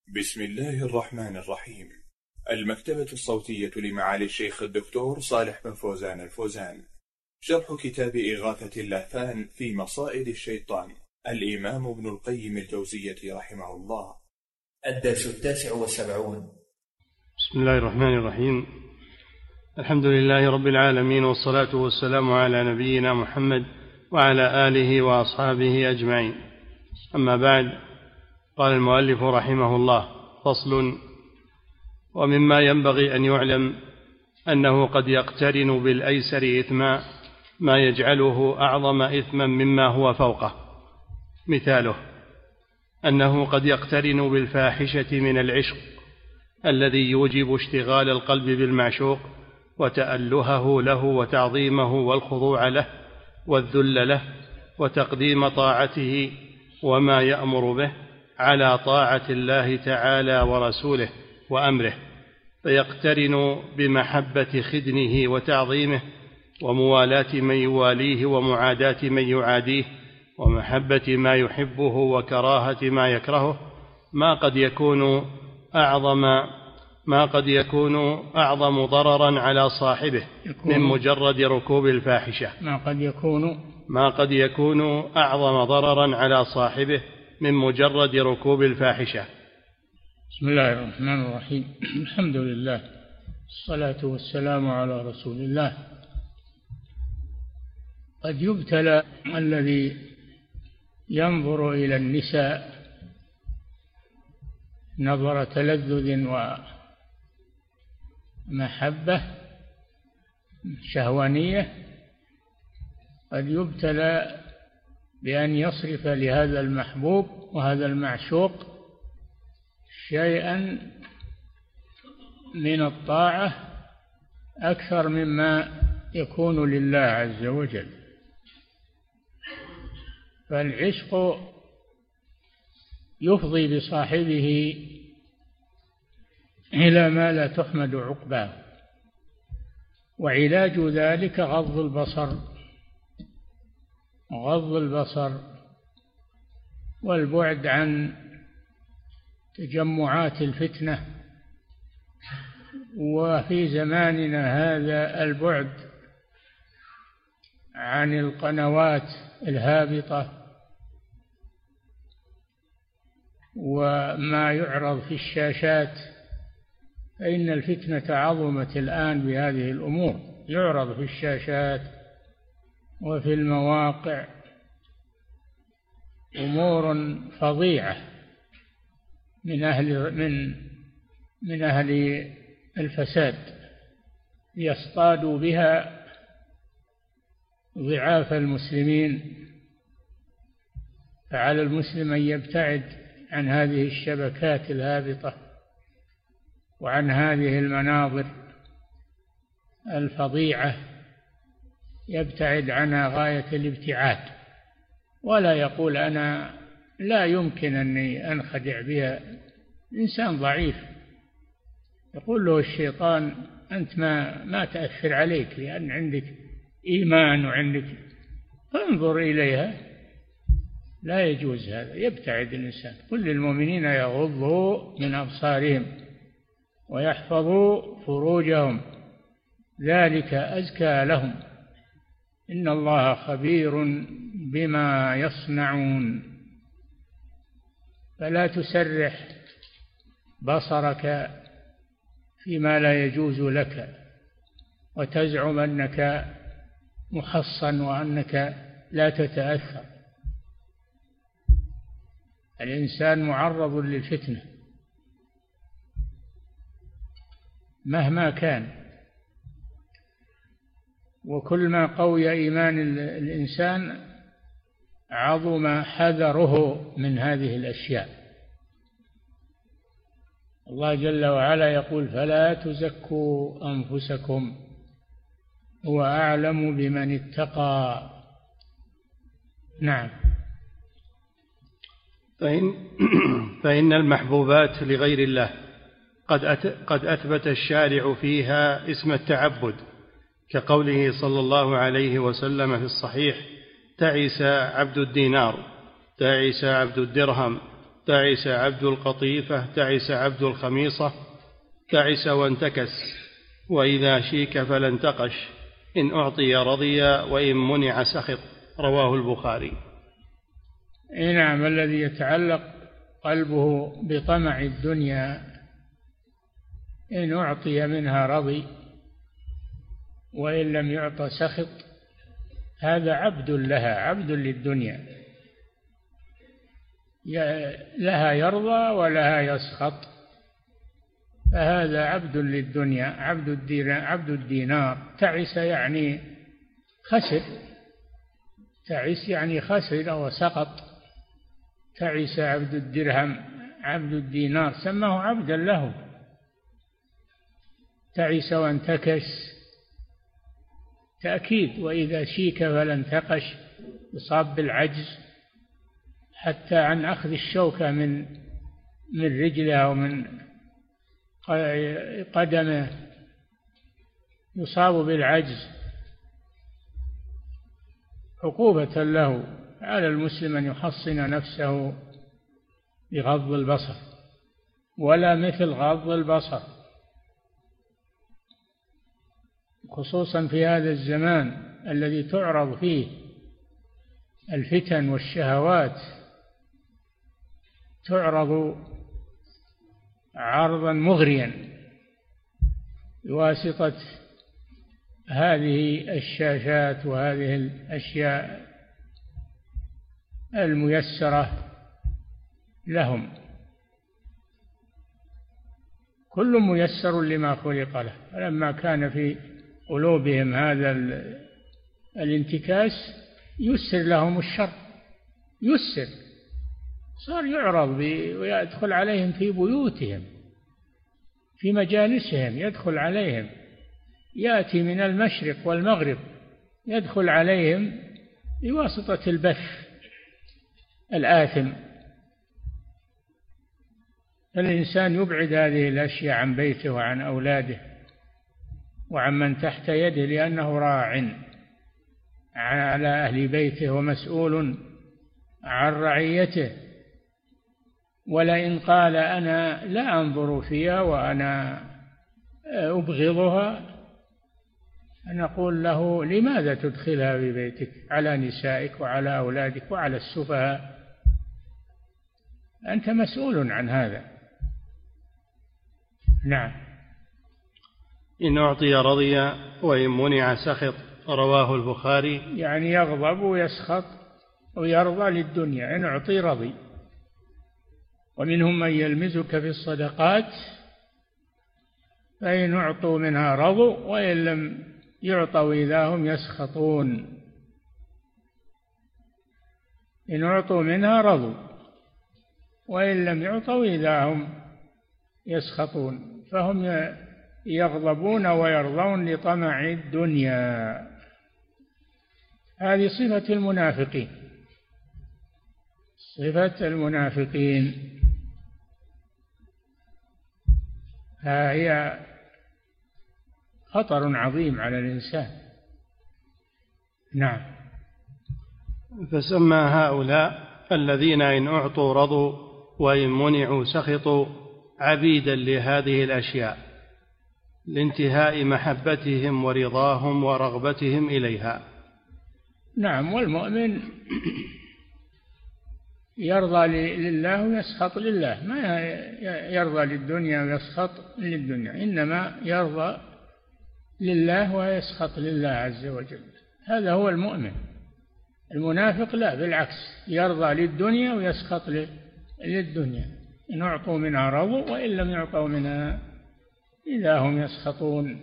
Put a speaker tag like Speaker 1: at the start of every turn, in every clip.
Speaker 1: بسم الله الرحمن الرحيم. المكتبة الصوتية لمعالي الشيخ الدكتور صالح بن فوزان الفوزان، شرح كتاب إغاثة اللهفان في مصائد الشيطان، الإمام ابن القيم الجوزية رحمه الله.
Speaker 2: الدرس 79.
Speaker 3: بسم الله الرحمن الرحيم. الحمد لله رب العالمين، والصلاة والسلام على نبينا محمد وعلى آله وأصحابه أجمعين. أما بعد، قال المؤلف رحمه الله: فصل. ومما ينبغي أن يعلم أنه قد يقترن بالأيسر إثما ما يجعله أعظم إثما مما هو فوقه. مثاله أنه قد يقترن بالفاحشة من العشق الذي يوجب اشتغال القلب بالمعشوق وتألهه له وتعظيمه والخضوع له والذل له وتقديم طاعته وما يأمر به على طاعة الله تعالى ورسوله وأمره، فيقترن بمحبة خدنه وتعظيمه وموالاة من يواليه ومعاداة من يعاديه ومحبة ما يحبه وكراهة ما يكرهه، ما قد يكون أعظم ضررا على صاحبه من مجرد ركوب الفاحشة. ما قد يكون أعظم ضررا على صاحبه من مجرد ركوب الفاحشة.
Speaker 4: بسم الله الرحمن الرحيم. الحمد لله، الصلاة والسلام على رسول الله. قد يبتلى الذي ينظر إلى النساء نظر تلذذ ومحبة شهوانية، قد يبتلى بأن يصرف لهذا المحبوب وهذا المعشوق شيئا من الطاعة أكثر مما يكون لله عز وجل. فالعشق يفضي بصاحبه إلى ما لا تحمد عقباه، وعلاج ذلك غض البصر والبعد عن تجمعات الفتنة. وفي زماننا هذا البعد عن القنوات الهابطة وما يعرض في الشاشات، فإن الفتنة عظمت الآن بهذه الأمور. يعرض في الشاشات وفي المواقع أمور فظيعة من أهل الفساد يصطادوا بها ضعاف المسلمين. فعلى المسلم أن يبتعد عن هذه الشبكات الهابطة وعن هذه المناظر الفظيعة، يبتعد عنها غاية الابتعاد، ولا يقول أنا لا يمكن أني أنخدع بها. إنسان ضعيف يقول له الشيطان أنت ما تأثر عليك لأن عندك إيمان وعندك، فانظر إليها. لا يجوز هذا، يبتعد الإنسان. قل للمؤمنين يغضوا من أبصارهم ويحفظوا فروجهم ذلك أزكى لهم إن الله خبير بما يصنعون. فلا تسرح بصرك فيما لا يجوز لك وتزعم أنك محصن وأنك لا تتأثر. الإنسان معرض للفتنة مهما كان، وكل ما قوي إيمان الإنسان عظم حذره من هذه الأشياء. الله جل وعلا يقول فلا تزكوا أنفسكم هو أعلم بمن اتقى. نعم.
Speaker 3: فإن المحبوبات لغير الله قد أثبت الشارع فيها اسم التعبد، كقوله صلى الله عليه وسلم في الصحيح: تعس عبد الدينار، تعس عبد الدرهم، تعس عبد القطيفة، تعس عبد الخميصة، تعس وانتكس، وإذا شيك فلا انتقش، إن أعطي رضي وإن منع سخط. رواه البخاري.
Speaker 4: نعم، الذي يتعلق قلبه بطمع الدنيا إن أعطي منها رضي وإن لم يعط سخط، هذا عبد لها، عبد للدنيا، لها يرضى ولها يسخط، فهذا عبد للدنيا، عبد الدينار. تعس يعني خسر، تعس يعني خسر وسقط. تعس عبد الدرهم، عبد الدينار، سماه عبدا له. تعس وانتكس تأكيد، وإذا شيك فلا انتقش، يصاب بالعجز حتى عن أخذ الشوكة من رجله أو من قدمه، يصاب بالعجز عقوبة له. على المسلم أن يحصن نفسه بغض البصر، ولا مثل غض البصر، خصوصا في هذا الزمان الذي تعرض فيه الفتن والشهوات، تعرض عرضا مغريا بواسطة هذه الشاشات وهذه الأشياء الميسرة لهم. كل ميسر لما خلق له، فلما كان في قلوبهم هذا الانتكاس يسر لهم الشر، يسر، صار يعرض ويدخل عليهم في بيوتهم، في مجالسهم، يدخل عليهم، يأتي من المشرق والمغرب، يدخل عليهم بواسطة البث الآثم. الإنسان يبعد هذه الأشياء عن بيته وعن أولاده وعن من تحت يده، لأنه راع على أهل بيته ومسؤول عن رعيته. ولئن قال أنا لا أنظر فيها وأنا أبغضها، نقول له لماذا تدخلها في بيتك على نسائك وعلى أولادك وعلى السفهاء؟ أنت مسؤول عن هذا. نعم.
Speaker 3: إن أعطي رضي وإن منع سخط. رواه البخاري.
Speaker 4: يعني يغضب ويسخط ويرضى للدنيا، إن أعطي رضي. ومنهم من يلمزك في الصدقات فإن أعطوا منها رضوا وإن لم يعطوا إذا هم يسخطون. إن أعطوا منها رضوا وإن لم يعطوا إذا هم يسخطون، فهم يغضبون ويرضون لطمع الدنيا. هذه صفة المنافقين، صفة المنافقين. هي خطر عظيم على الإنسان. نعم.
Speaker 3: فسمى هؤلاء الذين إن أعطوا رضوا وإن منعوا سخطوا عبيدا لهذه الأشياء لانتهاء محبتهم ورضاهم ورغبتهم إليها.
Speaker 4: نعم. والمؤمن يرضى لله ويسخط لله، ما يرضى للدنيا ويسخط للدنيا، إنما يرضى لله ويسخط لله عز وجل. هذا هو المؤمن. المنافق لا، بالعكس، يرضى للدنيا ويسخط للدنيا. إن أعطوا منها رضوا وإن لم يعطوا منها إذا هم يسخطون.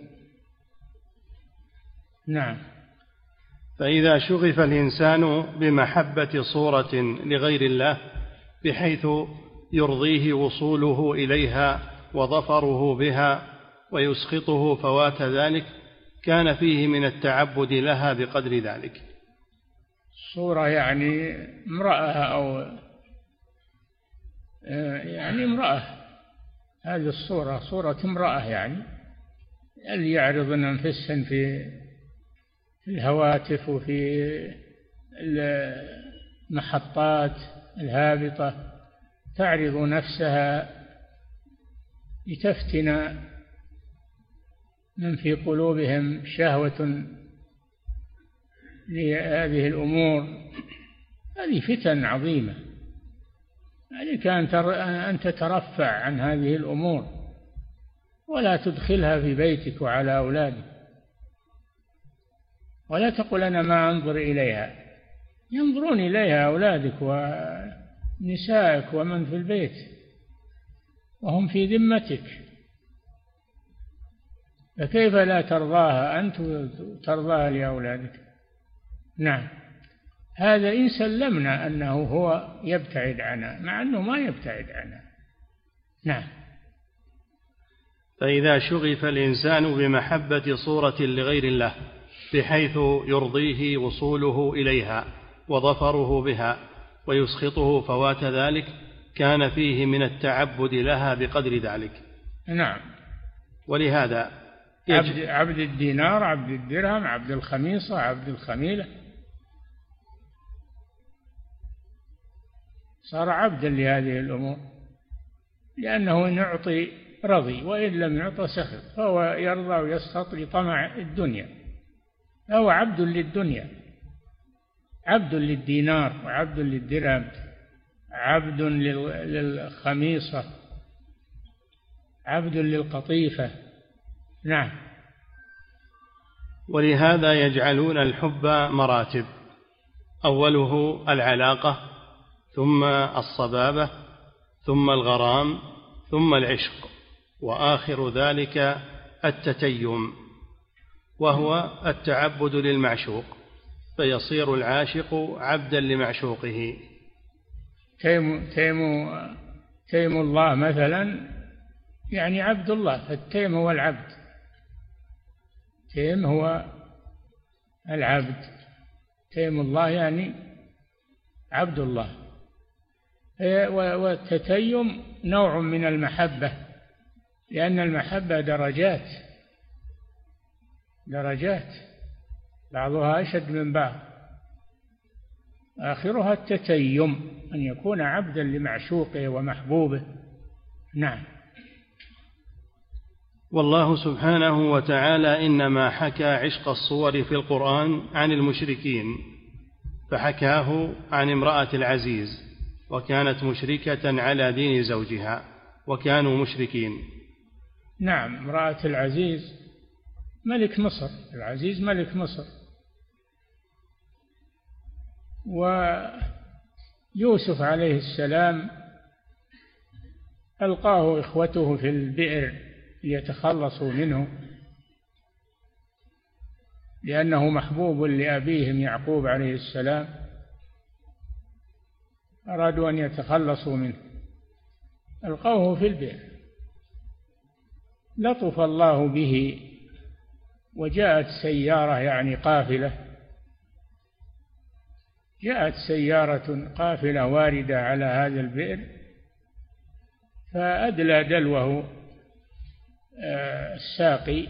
Speaker 4: نعم.
Speaker 3: فإذا شغف الإنسان بمحبة صورة لغير الله بحيث يرضيه وصوله إليها وظفره بها ويسخطه فوات ذلك، كان فيه من التعبد لها بقدر ذلك.
Speaker 4: صورة يعني امرأة، أو يعني امرأة، هذه الصورة صورة امرأة، يعني اللي يعرضن أنفسهن في الهواتف وفي المحطات الهابطة، تعرض نفسها لتفتن من في قلوبهم شهوة لهذه الأمور. هذه فتن عظيمة، عليك أن تترفع عن هذه الأمور ولا تدخلها في بيتك وعلى أولادك، ولا تقل أنا ما أنظر إليها. ينظرون إليها أولادك ونسائك ومن في البيت وهم في ذمتك، فكيف لا ترضاها أنت ترضاها لأولادك؟ نعم، هذا إن سلمنا أنه هو يبتعد عنها، مع أنه ما يبتعد عنها. نعم.
Speaker 3: فإذا شغف الإنسان بمحبة صورة لغير الله بحيث يرضيه وصوله إليها وظفره بها ويسخطه فوات ذلك، كان فيه من التعبد لها بقدر ذلك.
Speaker 4: نعم.
Speaker 3: ولهذا
Speaker 4: عبد الدينار، عبد الدرهم، عبد الخميصة، عبد الخميلة، صار عبدا لهذه الأمور، لأنه إن أعطي رضي وإن لم يعطى سخط، فهو يرضى ويسخط لطمع الدنيا، فهو عبد للدنيا، عبد للدينار وعبد للدرهم، عبد للخميصة، عبد للقطيفة. نعم.
Speaker 3: ولهذا يجعلون الحب مراتب، أوله العلاقة، ثم الصبابة، ثم الغرام، ثم العشق، وآخر ذلك التتيم، وهو التعبد للمعشوق، فيصير العاشق عبدا لمعشوقه.
Speaker 4: تيم الله مثلا يعني عبد الله، فالتيم هو العبد، تيم هو العبد، تيم الله يعني عبد الله. والتتيم نوع من المحبة، لأن المحبة درجات بعضها أشد من بعض، آخرها التتيم، أن يكون عبدا لمعشوقه ومحبوبه. نعم.
Speaker 3: والله سبحانه وتعالى إنما حكى عشق الصور في القرآن عن المشركين، فحكاه عن امرأة العزيز وكانت مشركة على دين زوجها وكانوا مشركين.
Speaker 4: نعم، امرأة العزيز ملك مصر، العزيز ملك مصر، ويوسف عليه السلام ألقاه إخوته في البئر ليتخلصوا منه، لأنه محبوب لأبيهم يعقوب عليه السلام، أرادوا أن يتخلصوا منه، ألقوه في البئر، لطف الله به، وجاءت سيارة يعني قافلة، جاءت سيارة قافلة واردة على هذا البئر، فأدلى دلوه الساقي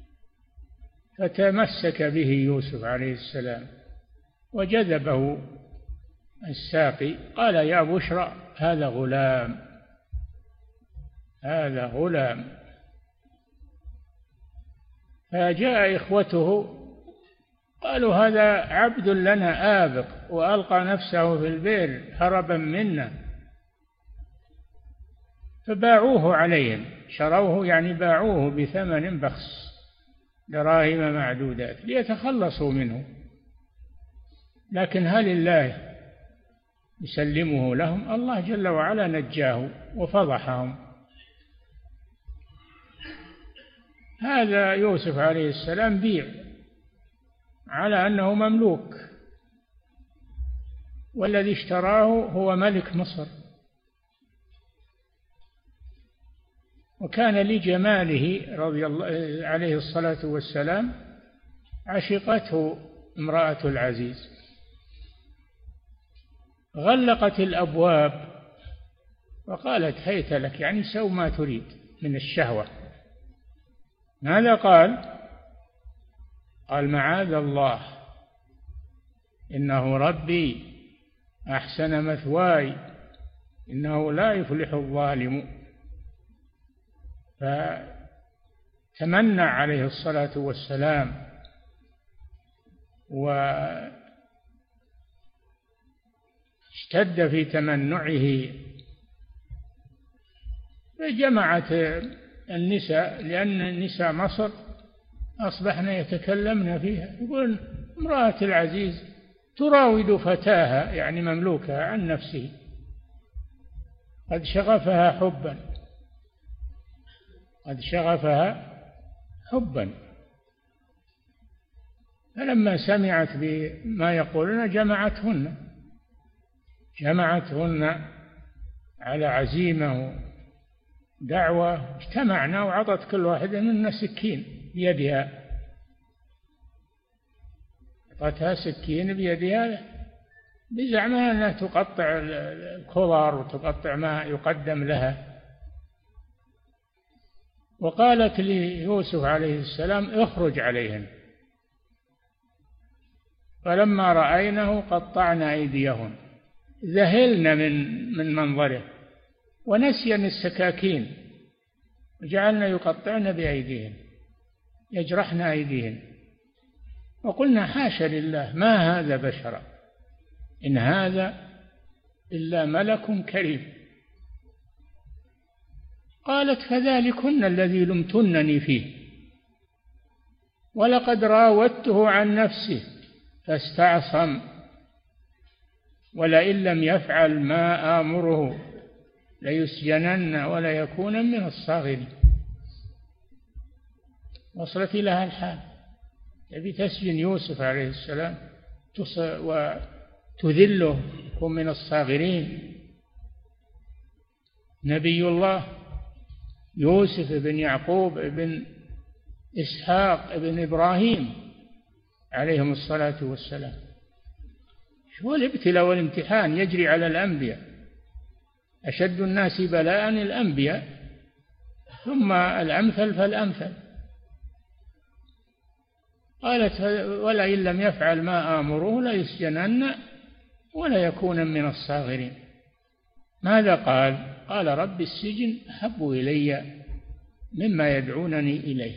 Speaker 4: فتمسك به يوسف عليه السلام وجذبه الساقي، قال يا بشرى هذا غلام، هذا غلام. فجاء إخوته قالوا هذا عبد لنا آبق وألقى نفسه في البئر هربا منا، فباعوه عليهم، شروه يعني باعوه بثمن بخس، دراهم معدودات، ليتخلصوا منه. لكن هل الله يسلمه لهم؟ الله جل وعلا نجاه وفضحهم. هذا يوسف عليه السلام بيع على أنه مملوك، والذي اشتراه هو ملك مصر، وكان لجماله رضي الله عليه الصلاة والسلام عشقته امرأة العزيز، غلقت الأبواب وقالت هيت لك، يعني سو ما تريد من الشهوة. ماذا قال؟ قال معاذ الله إنه ربي أحسن مثواي إنه لا يفلح الظالم. فتمنى عليه الصلاة والسلام واشتد في تمنعه، فجمعت النساء، لأن نساء مصر أصبحن يتكلمن فيها، يقول امرأة العزيز تراود فتاها يعني مملوكها عن نفسه، قد شغفها حبا، قد شغفها حبا. فلما سمعت بما يقولون جمعتهن على عزيمة ودعوة، اجتمعنا وعطت كل واحدة منا سكين بيدها، أعطتها سكين بيدها بزعمها أنها تقطع الخضر وتقطع ما يقدم لها. وقالت ليوسف عليه السلام اخرج عليهن، فلما رأينه قطعنا أيديهن، ذهلن من منظره ونسين السكاكين، وجعلنا يقطعن بأيديهن يجرحن أيديهن، وقلنا حاشا لله ما هذا بشرا إن هذا إلا ملك كريم. قالت فذلكن الذي لمتنني فيه ولقد راودته عن نفسه فاستعصم ولئن لم يفعل ما آمره ليسجنن وليكون من الصاغرين. وصلت لها الحال، تبي تسجن يوسف عليه السلام وتذله يكون من الصاغرين. نبي الله يوسف بن يعقوب بن إسحاق بن إبراهيم عليهم الصلاة والسلام، شو الابتلاء والامتحان يجري على الأنبياء، أشد الناس بلاء الأنبياء ثم الأمثل فالأمثل. قالت ولئن لم يفعل ما آمره ليسجنن وليكون من الصاغرين. ماذا قال؟ قال رب السجن أحب إلي مما يدعونني إليه،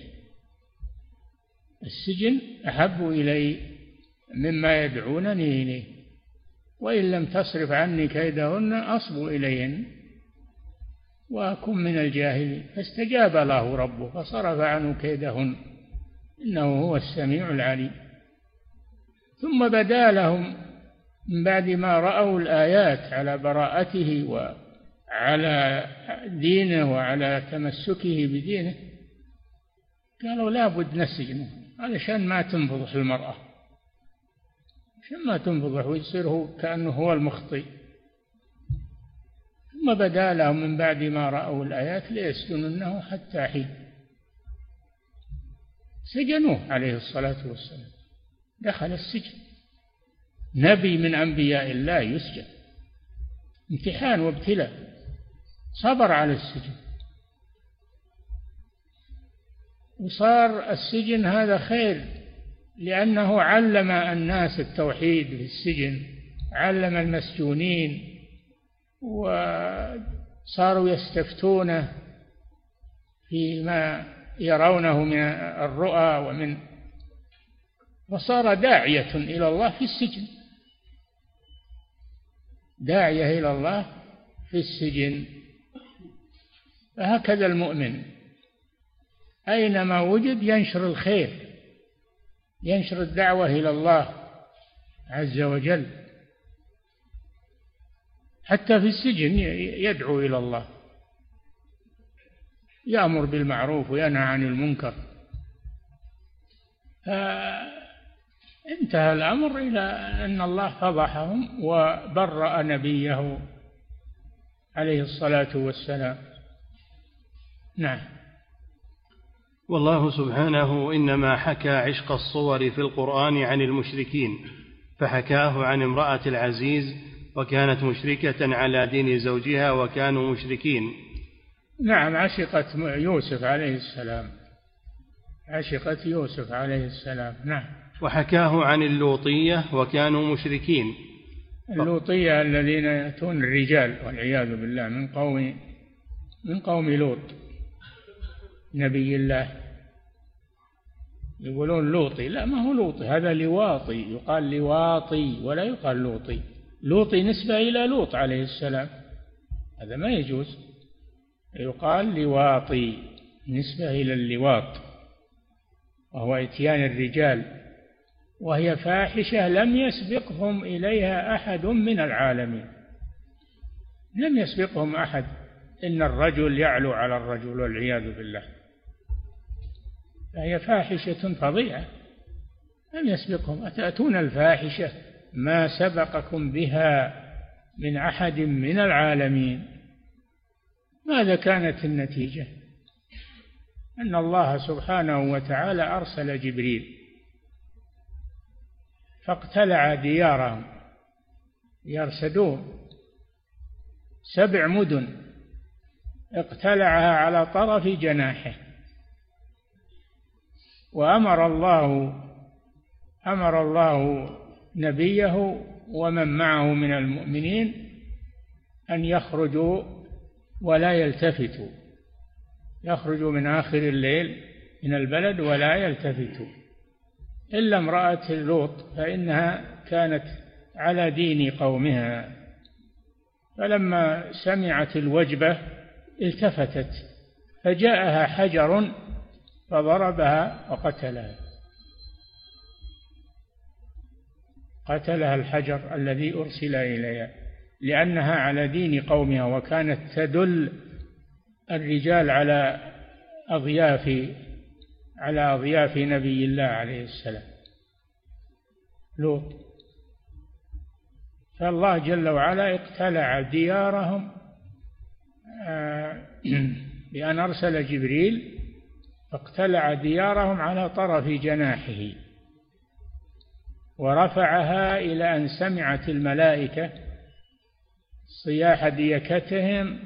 Speaker 4: السجن أحب إلي مما يدعونني إليه، وإن لم تصرف عني كيدهن أصب إليهن وأكن من الجاهلين. فاستجاب له ربه فصرف عنه كيدهن إنه هو السميع العليم. ثم بدا لهم من بعد ما رأوا الآيات على براءته وعلى دينه وعلى تمسكه بدينه، قالوا لا بد نسجنه علشان ما تنفضح المرأة، عشان ما تنفضح ويصير هو كأنه هو المخطئ. ثم بدا لهم من بعد ما رأوا الآيات ليسجننه حتى حين. سجنوه عليه الصلاة والسلام، دخل السجن، نبي من أنبياء الله يسجن، امتحان وابتلاء، صبر على السجن. وصار السجن هذا خير، لأنه علم الناس التوحيد في السجن، علم المسجونين، وصاروا يستفتونه فيما يرونه من الرؤى وصار داعية إلى الله في السجن، داعية إلى الله في السجن. فهكذا المؤمن أينما وجد ينشر الخير، ينشر الدعوة إلى الله عز وجل، حتى في السجن يدعو إلى الله، يأمر بالمعروف وينهى عن المنكر. فانتهى الأمر إلى أن الله فضحهم وبرأ نبيه عليه الصلاة والسلام. نعم.
Speaker 3: والله سبحانه إنما حكى عشق الصور في القرآن عن المشركين، فحكاه عن امرأة العزيز وكانت مشركة على دين زوجها وكانوا مشركين.
Speaker 4: نعم، عشقت يوسف عليه السلام، عشقت يوسف عليه السلام. نعم.
Speaker 3: وحكاه عن اللوطية وكانوا مشركين،
Speaker 4: اللوطية الذين يأتون الرجال والعياذ بالله من قوم لوط نبي الله، يقولون لوطي، لا ما هو لوطي، هذا لواطي، يقال لواطي ولا يقال لوطي. لوطي نسبة إلى لوط عليه السلام، هذا ما يجوز، يقال لواطي نسبة إلى اللواط، وهو إتيان الرجال، وهي فاحشة لم يسبقهم إليها أحد من العالمين، لم يسبقهم أحد، إن الرجل يعلو على الرجل والعياذ بالله، فهي فاحشة فظيعة لم يسبقهم. أتأتون الفاحشة ما سبقكم بها من أحد من العالمين. ماذا كانت النتيجة؟ أن الله سبحانه وتعالى أرسل جبريل فاقتلع ديارهم، ديار سدوم 7 مدن اقتلعها على طرف جناحه، وأمر الله نبيه ومن معه من المؤمنين أن يخرجوا ولا يلتفتوا، يخرجوا من آخر الليل من البلد ولا يلتفتوا، إلا امرأة لوط فإنها كانت على دين قومها، فلما سمعت الوجبة التفتت فجاءها حجر فضربها وقتلها، قتلها الحجر الذي أرسل إليها، لأنها على دين قومها، وكانت تدل الرجال على أضياف نبي الله عليه السلام لوط. فالله جل وعلا اقتلع ديارهم بأن أرسل جبريل فاقتلع ديارهم على طرف جناحه، ورفعها إلى أن سمعت الملائكة صياح ديكتهم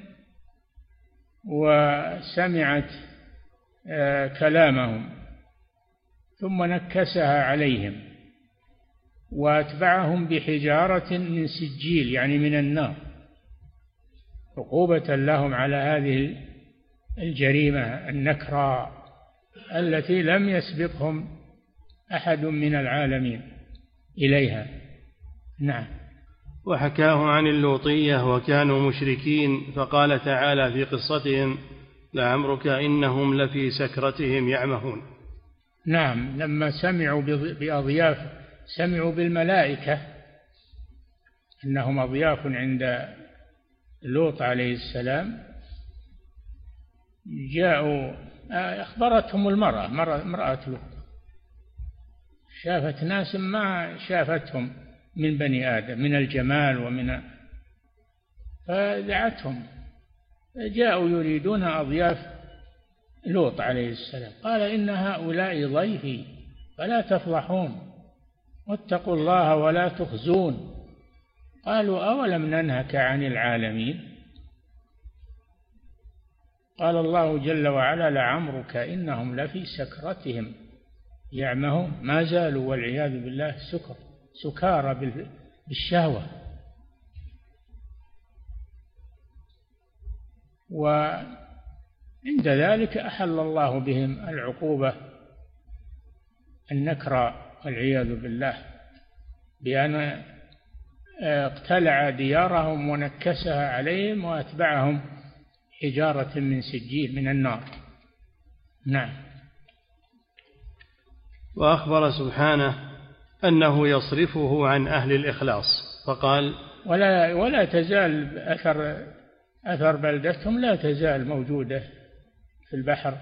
Speaker 4: وسمعت كلامهم، ثم نكسها عليهم وأتبعهم بحجارة من سجيل، يعني من النار، عقوبة لهم على هذه الجريمة النكراء التي لم يسبقهم أحد من العالمين إليها. نعم.
Speaker 3: وحكاه عن اللوطية وكانوا مشركين، فقال تعالى في قصتهم: لعمرك إنهم لفي سكرتهم يعمهون.
Speaker 4: نعم، لما سمعوا بأضياف، سمعوا بالملائكة إنهم أضياف عند لوط عليه السلام، جاءوا أخبرتهم امرأة لوط، شافت ناس ما شافتهم من بني آدم من الجمال فدعتهم، جاءوا يريدون أضياف لوط عليه السلام، قال إن هؤلاء ضيفي فلا تفضحون واتقوا الله ولا تخزون. قالوا أولم ننهك عن العالمين؟ قال الله جل وعلا: لعمرك إنهم لفي سكرتهم يعمهون، ما زالوا والعياذ بالله سكارى بالشهوة. وعند ذلك أحل الله بهم العقوبة النكرى والعياذ بالله، بأن اقتلع ديارهم ونكسها عليهم وأتبعهم حجارة من سجيل من النار. نعم.
Speaker 3: وأخبر سبحانه أنه يصرفه عن أهل الإخلاص، فقال:
Speaker 4: ولا تزال أثر بلدتهم لا تزال موجودة في البحر،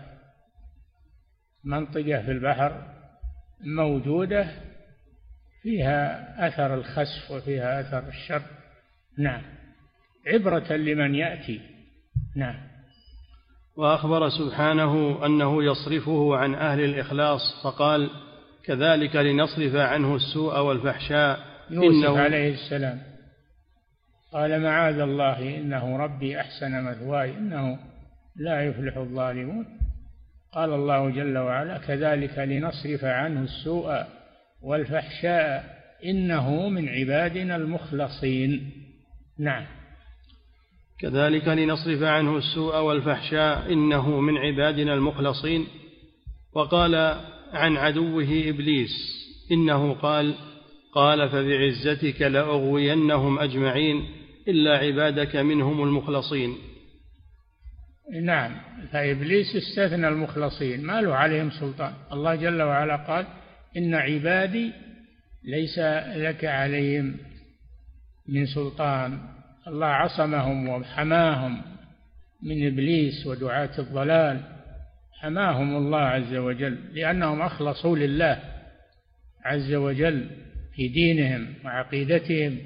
Speaker 4: منطقة في البحر موجودة فيها أثر الخسف وفيها أثر الشر. نعم، عبرة لمن يأتي. نعم.
Speaker 3: وأخبر سبحانه أنه يصرفه عن أهل الإخلاص، فقال: كذلك لنصرف عنه السوء والفحشاء.
Speaker 4: يوسف عليه السلام قال: معاذ الله إنه ربي أحسن مثواي إنه لا يفلح الظالمون. قال الله جل وعلا: كذلك لنصرف عنه السوء والفحشاء إنه من عبادنا المخلصين. نعم.
Speaker 3: كذلك لنصرف عنه السوء والفحشاء إنه من عبادنا المخلصين. وقال عن عدوه إبليس إنه قال فبعزتك لأغوينهم أجمعين إلا عبادك منهم المخلصين.
Speaker 4: نعم، فإبليس استثنى المخلصين، ما له عليهم سلطان. الله جل وعلا قال إن عبادي ليس لك عليهم من سلطان. الله عصمهم وحماهم من إبليس ودعاة الضلال، حماهم الله عز وجل لأنهم أخلصوا لله عز وجل في دينهم وعقيدتهم.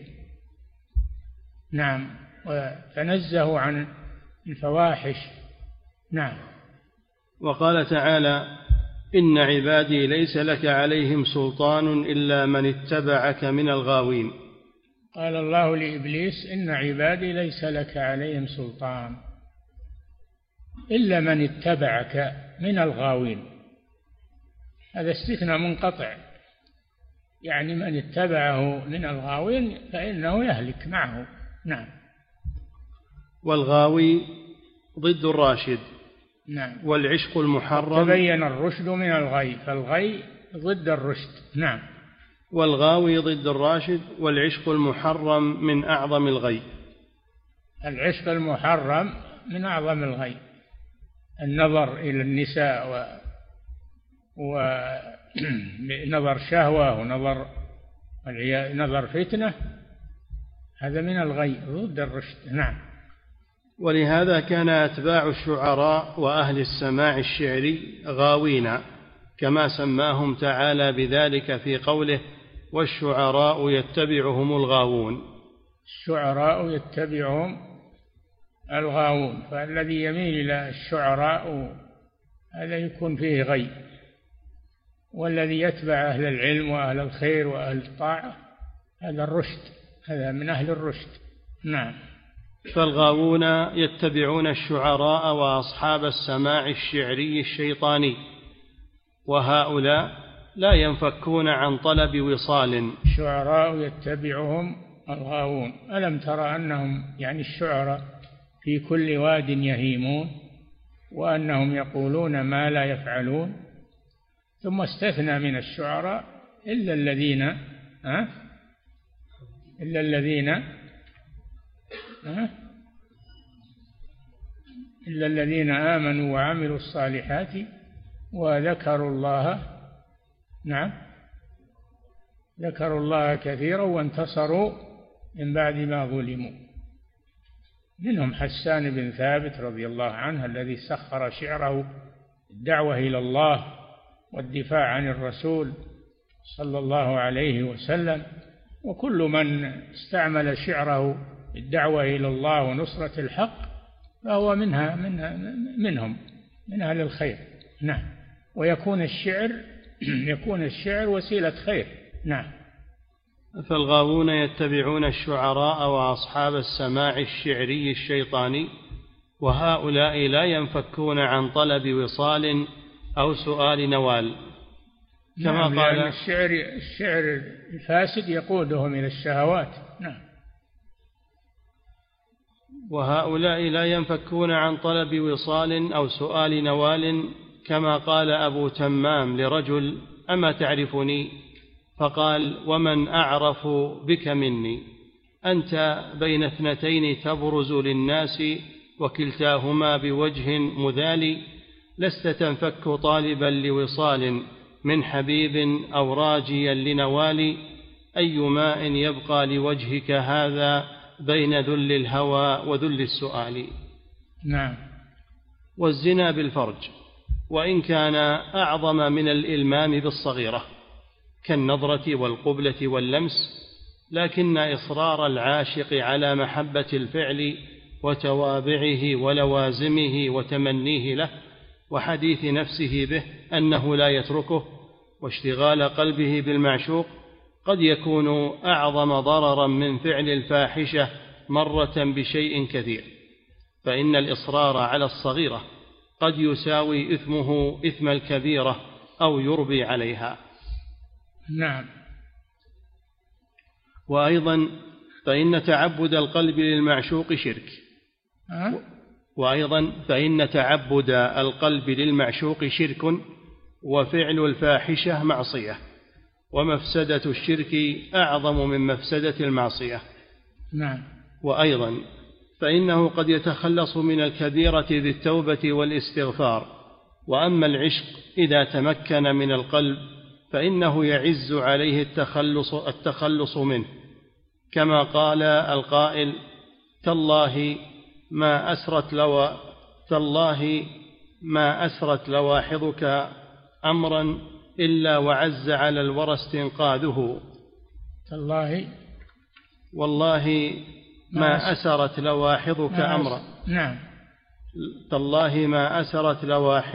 Speaker 4: نعم، وتنزهوا عن الفواحش. نعم.
Speaker 3: وقال تعالى إن عبادي ليس لك عليهم سلطان إلا من اتبعك من الغاوين.
Speaker 4: قال الله لإبليس إن عبادي ليس لك عليهم سلطان إلا من اتبعك من الغاوين. هذا استثناء منقطع، يعني من اتبعه من الغاوين فإنه يهلك معه. نعم.
Speaker 3: والغاوي ضد الراشد.
Speaker 4: نعم.
Speaker 3: والعشق المحرم.
Speaker 4: تبين الرشد من الغي، فالغي ضد الرشد. نعم.
Speaker 3: والغاوي ضد الراشد والعشق المحرم من أعظم الغي.
Speaker 4: العشق المحرم من أعظم الغي، النظر إلى النساء ونظر شهوة ونظر فتنة، هذا من الغي ضد الرشد. نعم.
Speaker 3: ولهذا كان أتباع الشعراء وأهل السماع الشعري غاوين، كما سماهم تعالى بذلك في قوله والشعراء يتبعهم الغاوون.
Speaker 4: الشعراء يتبعهم الغاوون، فالذي يميل إلى الشعراء هذا يكون فيه غي، والذي يتبع أهل العلم وأهل الخير وأهل الطاعة هذا الرشد، هذا من أهل الرشد. نعم.
Speaker 3: فالغاوون يتبعون الشعراء وأصحاب السماع الشعري الشيطاني، وهؤلاء لا ينفكون عن طلب وصال.
Speaker 4: الشعراء يتبعهم الغاوون. ألم ترى أنهم يعني الشعراء في كل واد يهيمون وأنهم يقولون ما لا يفعلون؟ ثم استثنى من الشعراء إلا الذين آمنوا وعملوا الصالحات وذكروا الله. نعم، ذكروا الله كثيرا وانتصروا من بعد ما ظلموا. منهم حسان بن ثابت رضي الله عنه الذي سخر شعره الدعوة إلى الله والدفاع عن الرسول صلى الله عليه وسلم. وكل من استعمل شعره الدعوة إلى الله ونصرة الحق فهو منهم من أهل الخير. نعم. ويكون الشعر وسيلة خير. نعم.
Speaker 3: فالغاوون يتبعون الشعراء وأصحاب السماع الشعري الشيطاني، وهؤلاء لا ينفكون عن طلب وصال أو سؤال نوال، كما
Speaker 4: نعم،
Speaker 3: قال
Speaker 4: الشعر الفاسد يقودهم إلى الشهوات. نعم.
Speaker 3: وهؤلاء لا ينفكون عن طلب وصال أو سؤال نوال، كما قال أبو تمام لرجل أما تعرفني؟ فقال ومن أعرف بك مني؟ أنت بين اثنتين تبرز للناس وكلتاهما بوجه مذال، لست تنفك طالبا لوصال من حبيب أو راجيا لنوال، أي ماء يبقى لوجهك هذا بين ذل الهوى وذل السؤال.
Speaker 4: نعم.
Speaker 3: والزنا بالفرج وإن كان أعظم من الإلمام بالصغيرة كالنظرة والقبلة واللمس، لكن إصرار العاشق على محبة الفعل وتوابعه ولوازمه وتمنيه له وحديث نفسه به أنه لا يتركه واشتغال قلبه بالمعشوق قد يكون أعظم ضررا من فعل الفاحشة مرة بشيء كثير، فإن الإصرار على الصغيرة قد يساوي إثمه إثم الكبيرة أو يربي عليها.
Speaker 4: نعم.
Speaker 3: وأيضا فإن تعبد القلب للمعشوق شرك. وأيضا فإن تعبد القلب للمعشوق شرك، وفعل الفاحشة معصية، ومفسدة الشرك أعظم من مفسدة المعصية.
Speaker 4: نعم.
Speaker 3: وأيضا فإنه قد يتخلص من الكبيرة بالتوبة والاستغفار، وأما العشق إذا تمكن من القلب فإنه يعز عليه التخلص منه، كما قال القائل: تالله ما أسرت لواحظك أمرا إلا وعز على الورى استنقاذه. والله ما أسرت لواحظك أمرا.
Speaker 4: نعم.
Speaker 3: تالله ما أسرت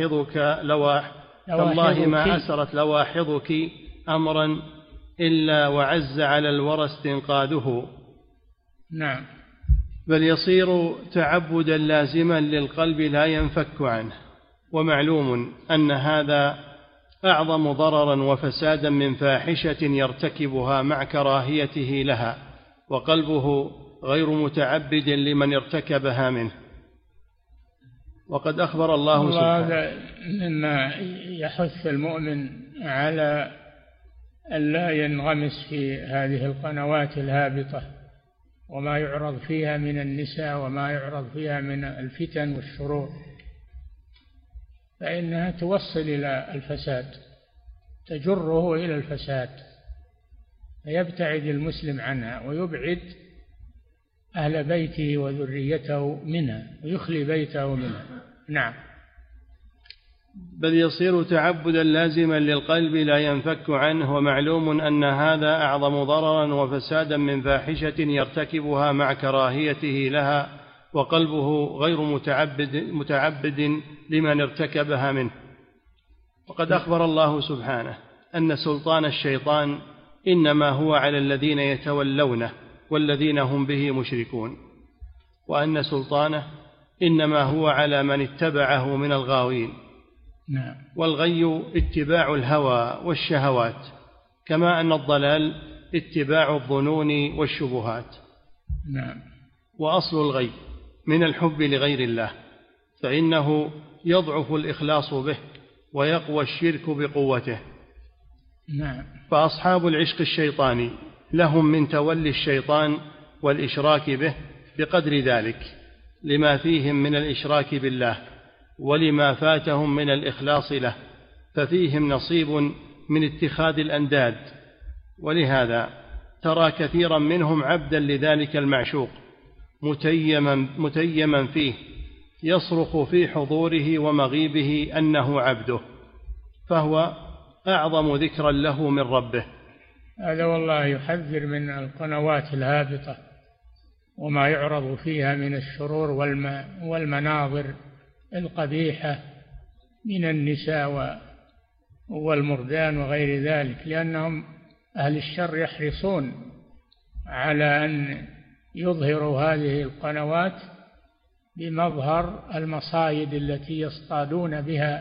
Speaker 3: لواحظك أمرا إلا وعز على الورى استنقاذه.
Speaker 4: نعم.
Speaker 3: بل يصير تعبدا لازما للقلب لا ينفك عنه، ومعلوم أن هذا أعظم ضررا وفسادا من فاحشة يرتكبها مع كراهيته لها، وقلبه غير متعبد لمن ارتكبها منه. وقد أخبر الله سبحانه
Speaker 4: مما يحث المؤمن على أن لا ينغمس في هذه القنوات الهابطة وما يعرض فيها من النساء وما يعرض فيها من الفتن والشرور، فإنها توصل إلى الفساد، تجره إلى الفساد، فيبتعد المسلم عنها ويبعد أهل بيته وذريته منها ويخلي بيته منها. نعم.
Speaker 3: بل يصير تعبدا لازما للقلب لا ينفك عنه، ومعلوم أن هذا أعظم ضررا وفسادا من فاحشة يرتكبها مع كراهيته لها، وقلبه غير متعبد لمن ارتكبها منه. وقد أخبر الله سبحانه أن سلطان الشيطان إنما هو على الذين يتولونه والذين هم به مشركون، وأن سلطانه إنما هو على من اتبعه من الغاوين.
Speaker 4: نعم.
Speaker 3: والغي اتباع الهوى والشهوات، كما أن الضلال اتباع الظنون والشبهات.
Speaker 4: نعم.
Speaker 3: وأصل الغي من الحب لغير الله، فإنه يضعف الإخلاص به ويقوى الشرك بقوته.
Speaker 4: نعم.
Speaker 3: فأصحاب العشق الشيطاني لهم من تولي الشيطان والإشراك به بقدر ذلك، لما فيهم من الإشراك بالله ولما فاتهم من الإخلاص له، ففيهم نصيب من اتخاذ الأنداد. ولهذا ترى كثيرا منهم عبدا لذلك المعشوق متيما فيه، يصرخ في حضوره ومغيبه أنه عبده، فهو أعظم ذكرا له من ربه.
Speaker 4: هذا والله يحذر من القنوات الهابطة وما يعرض فيها من الشرور والمناظر القبيحة من النساء والمردان وغير ذلك، لأنهم أهل الشر يحرصون على أن يظهروا هذه القنوات بمظهر المصايد التي يصطادون بها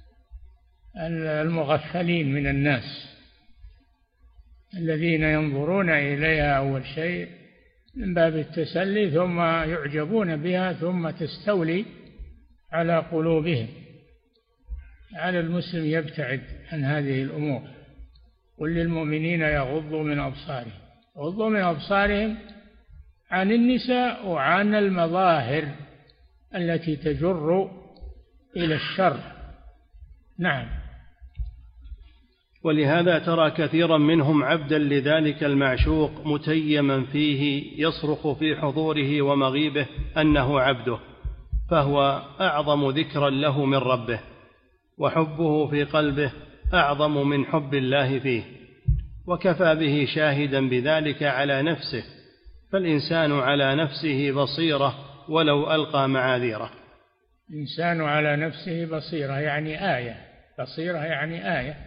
Speaker 4: المغفلين من الناس الذين ينظرون إليها أول شيء من باب التسلي، ثم يعجبون بها ثم تستولي على قلوبهم. على المسلم يبتعد عن هذه الأمور. قل للمؤمنين يغضوا من أبصارهم عن النساء وعن المظاهر التي تجر إلى الشر. نعم.
Speaker 3: ولهذا ترى كثيرا منهم عبدا لذلك المعشوق متيما فيه، يصرخ في حضوره ومغيبه أنه عبده، فهو أعظم ذكرا له من ربه، وحبه في قلبه أعظم من حب الله فيه، وكفى به شاهدا بذلك على نفسه، فالإنسان على نفسه بصيرة ولو ألقى معاذيره.
Speaker 4: الإنسان على نفسه بصيرة يعني آية، بصيرة يعني آية،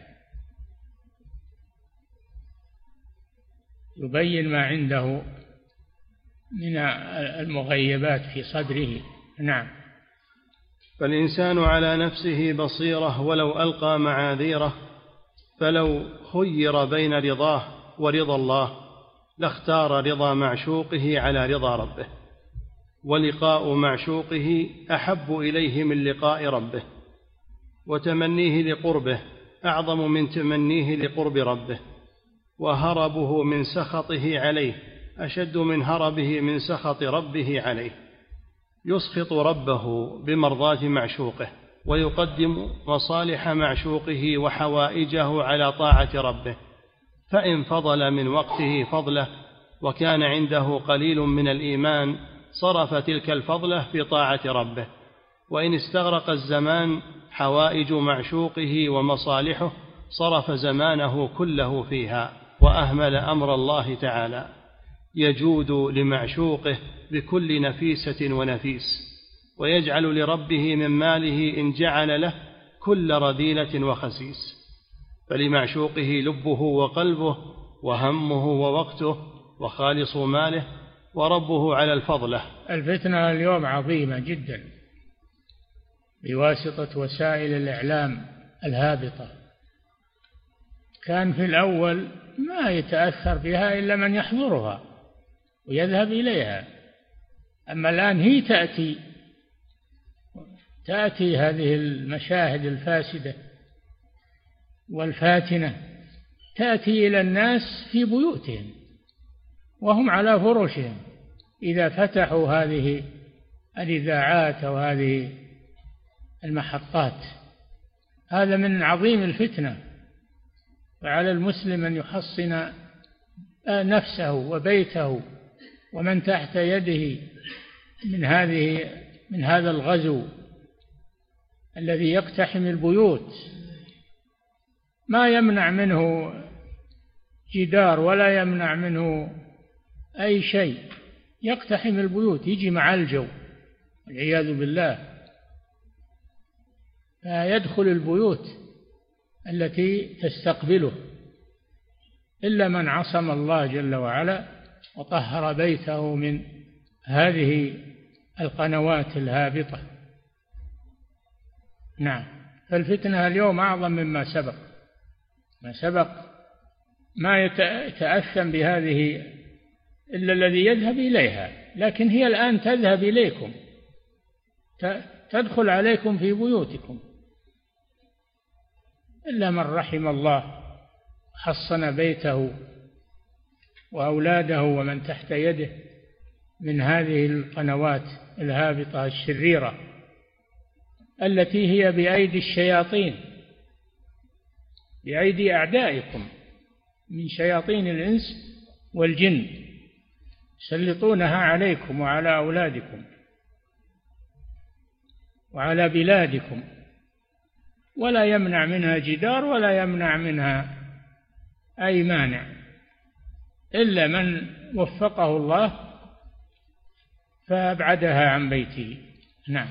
Speaker 4: يبين ما عنده من المغيبات في صدره. نعم.
Speaker 3: فالإنسان على نفسه بصيرة ولو ألقى معاذيره، فلو خير بين رضاه ورضا الله لاختار رضا معشوقه على رضا ربه، ولقاء معشوقه أحب إليه من لقاء ربه، وتمنيه لقربه أعظم من تمنيه لقرب ربه، وهربه من سخطه عليه أشد من هربه من سخط ربه عليه. يسخط ربه بمرضاة معشوقه، ويقدم مصالح معشوقه وحوائجه على طاعة ربه، فإن فضل من وقته فضله وكان عنده قليل من الإيمان صرف تلك الفضلة في طاعة ربه، وإن استغرق الزمان حوائج معشوقه ومصالحه صرف زمانه كله فيها وأهمل أمر الله تعالى. يجود لمعشوقه بكل نفيسة ونفيس، ويجعل لربه من ماله إن جعل له كل رذيلة وخسيس. فلمعشوقه لبه وقلبه وهمه ووقته وخالص ماله، وربه على الفضلة.
Speaker 4: الفتنة اليوم عظيمة جدا بواسطة وسائل الإعلام الهابطة. كان في الأول ما يتأثر بها إلا من يحضرها ويذهب إليها، أما الآن هي تأتي هذه المشاهد الفاسدة والفاتنة تأتي إلى الناس في بيوتهم وهم على فرشهم إذا فتحوا هذه الإذاعات أو هذه المحطات. هذا من عظيم الفتنة، وعلى المسلم أن يحصن نفسه وبيته ومن تحت يده من هذا الغزو الذي يقتحم البيوت. ما يمنع منه جدار ولا يمنع منه أي شيء، يقتحم البيوت، يجي مع الجو والعياذ بالله، فيدخل البيوت التي تستقبله إلا من عصم الله جل وعلا وطهر بيته من هذه القنوات الهابطة. نعم، فالفتنة اليوم أعظم مما سبق. ما سبق ما يتأثم بهذه إلا الذي يذهب إليها، لكن هي الآن تذهب إليكم، تدخل عليكم في بيوتكم، إلا من رحم الله حصن بيته وأولاده ومن تحت يده من هذه القنوات الهابطة الشريرة التي هي بأيدي الشياطين، بأيدي أعدائكم من شياطين الإنس والجن، يسلطونها عليكم وعلى أولادكم وعلى بلادكم، ولا يمنع منها جدار ولا يمنع منها أي مانع إلا من وفقه الله فأبعدها عن بيته. نعم.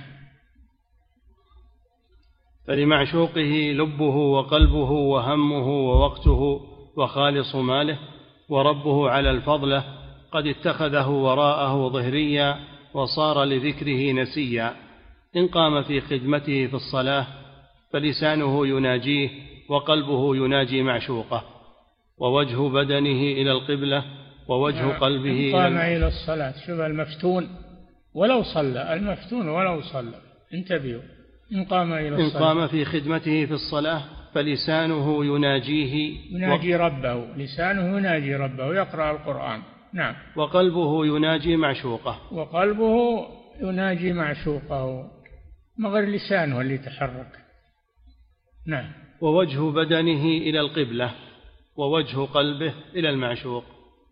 Speaker 3: فلمعشوقه لبه وقلبه وهمه ووقته وخالص ماله، وربه على الفضلة قد اتخذه وراءه ظهريا وصار لذكره نسيا. إن قام في خدمته في الصلاة فلسانه يناجيه وقلبه يناجي معشوقه، ووجه بدنه إلى القبلة ووجه قلبه
Speaker 4: قام إلى الصلاة. شوف المفتون ولو صلى، المفتون ولو صلى، انتبهوا، إن قام إلى الصلاة،
Speaker 3: إن قام في خدمته في الصلاة فلسانه يناجيه،
Speaker 4: يناجي ربه، لسانه يناجي ربه يقرأ القرآن. نعم.
Speaker 3: وقلبه يناجي معشوقه،
Speaker 4: وقلبه يناجي معشوقه، مغير لسانه اللي يتحرك. نعم.
Speaker 3: ووجه بدنه إلى القبلة ووجه قلبه إلى المعشوق.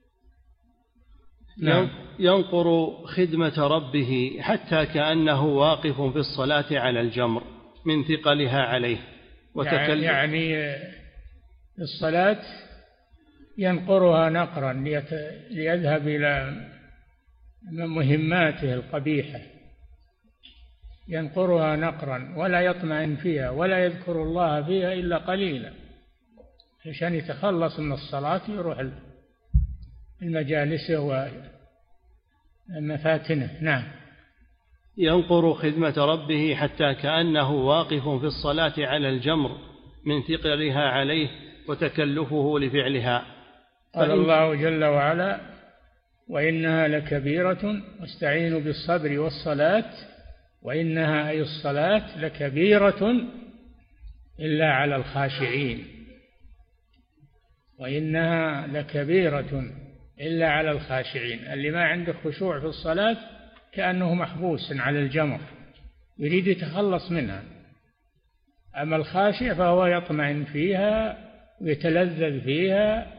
Speaker 3: نعم. ينقر خدمة ربه حتى كأنه واقف في الصلاة على الجمر من ثقلها عليه
Speaker 4: يعني الصلاة ينقرها نقرا ليذهب إلى مهماته القبيحة، ينقرها نقرا ولا يطمئن فيها ولا يذكر الله فيها إلا قليلا، عشان يتخلص من الصلاة يروح المجالس ومفاتنه. نعم.
Speaker 3: ينقر خدمة ربه حتى كأنه واقف في الصلاة على الجمر من ثقلها عليه وتكلفه لفعلها.
Speaker 4: قال الله جل وعلا: وإنها لكبيرة واستعينوا بالصبر والصلاة وإنها أي الصلاة لكبيرة إلا على الخاشعين. وإنها لكبيرة إلا على الخاشعين. اللي ما عنده خشوع في الصلاة كأنه محبوس على الجمر يريد يتخلص منها. أما الخاشع فهو يطمئن فيها ويتلذذ فيها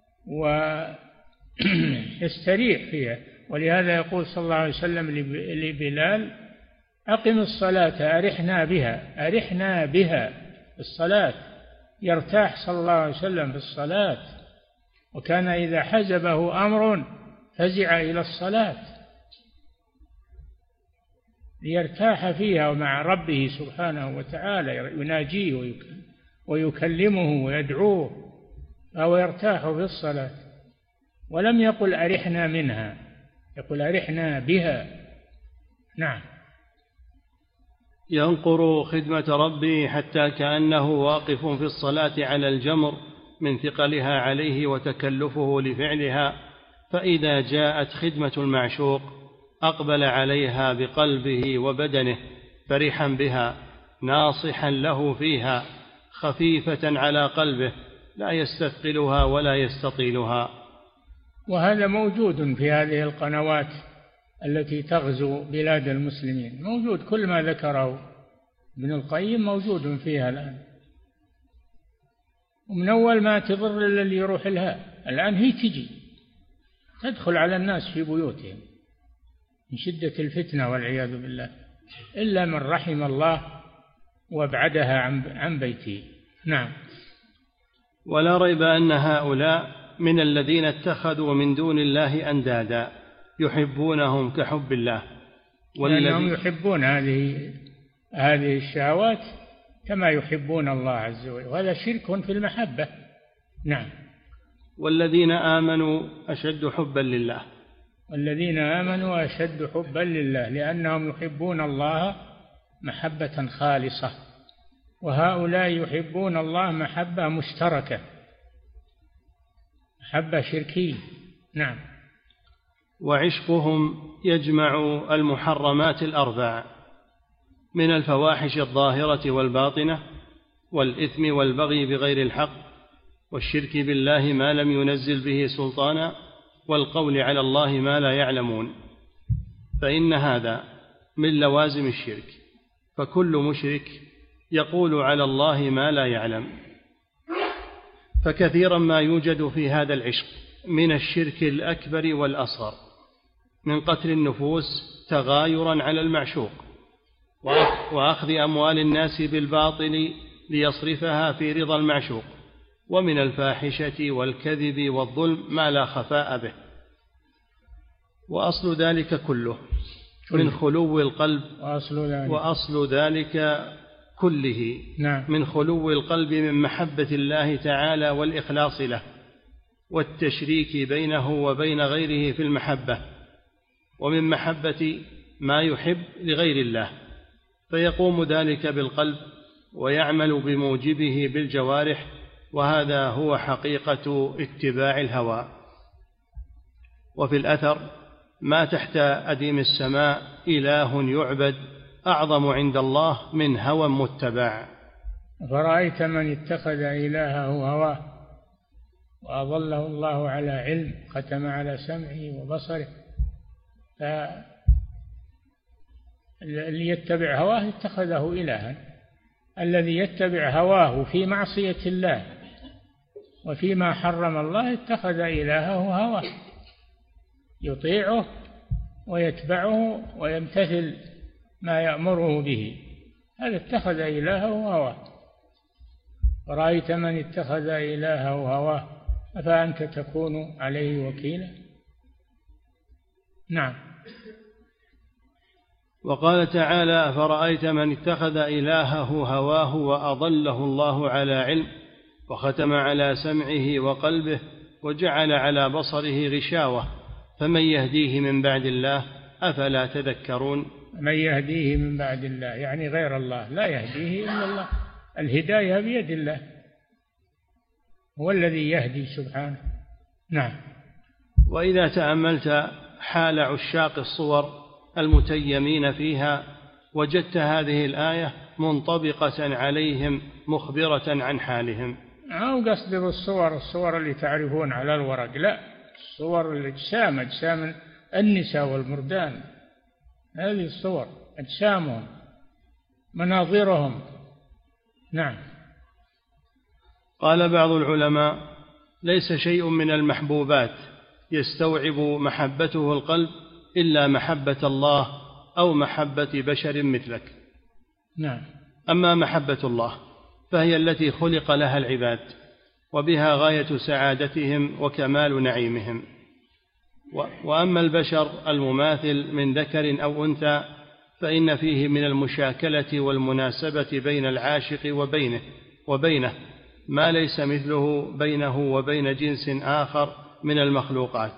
Speaker 4: ويستريح فيها. ولهذا يقول صلى الله عليه وسلم لبلال: أقم الصلاة أرحنا بها. أرحنا بها الصلاة، يرتاح صلى الله عليه وسلم في الصلاة، وكان إذا حزبه أمر فزع إلى الصلاة ليرتاح فيها ومع ربه سبحانه وتعالى، يناجيه ويكلمه ويدعوه، فهو يرتاح في الصلاة. ولم يقل أرحنا منها، يقول أرحنا بها. نعم.
Speaker 3: ينقر خدمة ربه حتى كأنه واقف في الصلاة على الجمر من ثقلها عليه وتكلفه لفعلها، فإذا جاءت خدمة المعشوق أقبل عليها بقلبه وبدنه فرحا بها ناصحا له فيها، خفيفة على قلبه لا يستثقلها ولا يستطيلها.
Speaker 4: وهذا موجود في هذه القنوات التي تغزو بلاد المسلمين، موجود كل ما ذكره ابن القيم موجود فيها الآن. ومن أول ما تضر إلا اللي يروح لها، الآن هي تجي تدخل على الناس في بيوتهم من شدة الفتنة والعياذ بالله، إلا من رحم الله وابعدها عن بيته. نعم.
Speaker 3: ولا ريب أن هؤلاء من الذين اتخذوا من دون الله أندادا يحبونهم كحب الله،
Speaker 4: لأنهم يحبون هذه الشهوات كما يحبون الله عز وجل، وهذا شرك في المحبة. نعم.
Speaker 3: والذين آمنوا أشد حبا لله.
Speaker 4: والذين آمنوا أشد حبا لله لأنهم يحبون الله محبة خالصة، وهؤلاء يحبون الله محبة مشتركة، محبة شركية. نعم.
Speaker 3: وعشقهم يجمع المحرمات الأربع من الفواحش الظاهرة والباطنة والإثم والبغي بغير الحق والشرك بالله ما لم ينزل به سلطانا والقول على الله ما لا يعلمون، فإن هذا من لوازم الشرك، فكل مشرك يقول على الله ما لا يعلم. فكثيرا ما يوجد في هذا العشق من الشرك الأكبر والأصغر، من قتل النفوس تغايرا على المعشوق، وأخذ أموال الناس بالباطل ليصرفها في رضا المعشوق، ومن الفاحشة والكذب والظلم ما لا خفاء به. وأصل ذلك كله من خلو القلب، وأصل ذلك كله من خلو القلب من محبة الله تعالى والإخلاص له والتشريك بينه وبين غيره في المحبة، ومن محبة ما يحب لغير الله، فيقوم ذلك بالقلب ويعمل بموجبه بالجوارح، وهذا هو حقيقة اتباع الهوى. وفي الأثر: ما تحت أديم السماء إله يعبد أعظم عند الله من هوى متبع.
Speaker 4: فرأيت من اتخذ إلهه هواه وأضله الله على علم، ختم على سمعه وبصره. فاللي يتبع هواه اتخذه إلها، الذي يتبع هواه في معصية الله وفيما حرم الله اتخذ إلهه هواه، يطيعه ويتبعه ويمتثل ما يأمره به، هذا اتخذ إلهه هواه. رأيت من اتخذ إلهه هواه أفأنت تكون عليه وكيلا. نعم.
Speaker 3: وقال تعالى: فرأيت من اتخذ إلهه هواه وأضله الله على علم وختم على سمعه وقلبه وجعل على بصره غشاوة فمن يهديه من بعد الله أفلا تذكرون.
Speaker 4: من يهديه من بعد الله يعني غير الله، لا يهديه إلا الله، الهداية بيد الله، هو الذي يهدي سبحانه. نعم.
Speaker 3: وإذا تأملت حال عشاق الصور المتيمين فيها وجدت هذه الآية منطبقة عليهم مخبرة عن حالهم.
Speaker 4: أو قصد الصور اللي تعرفون على الورق، لا، الصور الأجسام، أجسام النساء والمردان، هذه الصور أجسامهم مناظرهم. نعم.
Speaker 3: قال بعض العلماء: ليس شيء من المحبوبات يستوعب محبته القلب إلا محبة الله أو محبة بشر مثلك.
Speaker 4: نعم.
Speaker 3: أما محبة الله فهي التي خلق لها العباد، وبها غاية سعادتهم وكمال نعيمهم. وأما البشر المماثل من ذكر أو أنثى فإن فيه من المشاكلة والمناسبة بين العاشق وبينه ما ليس مثله بينه وبين جنس آخر من المخلوقات.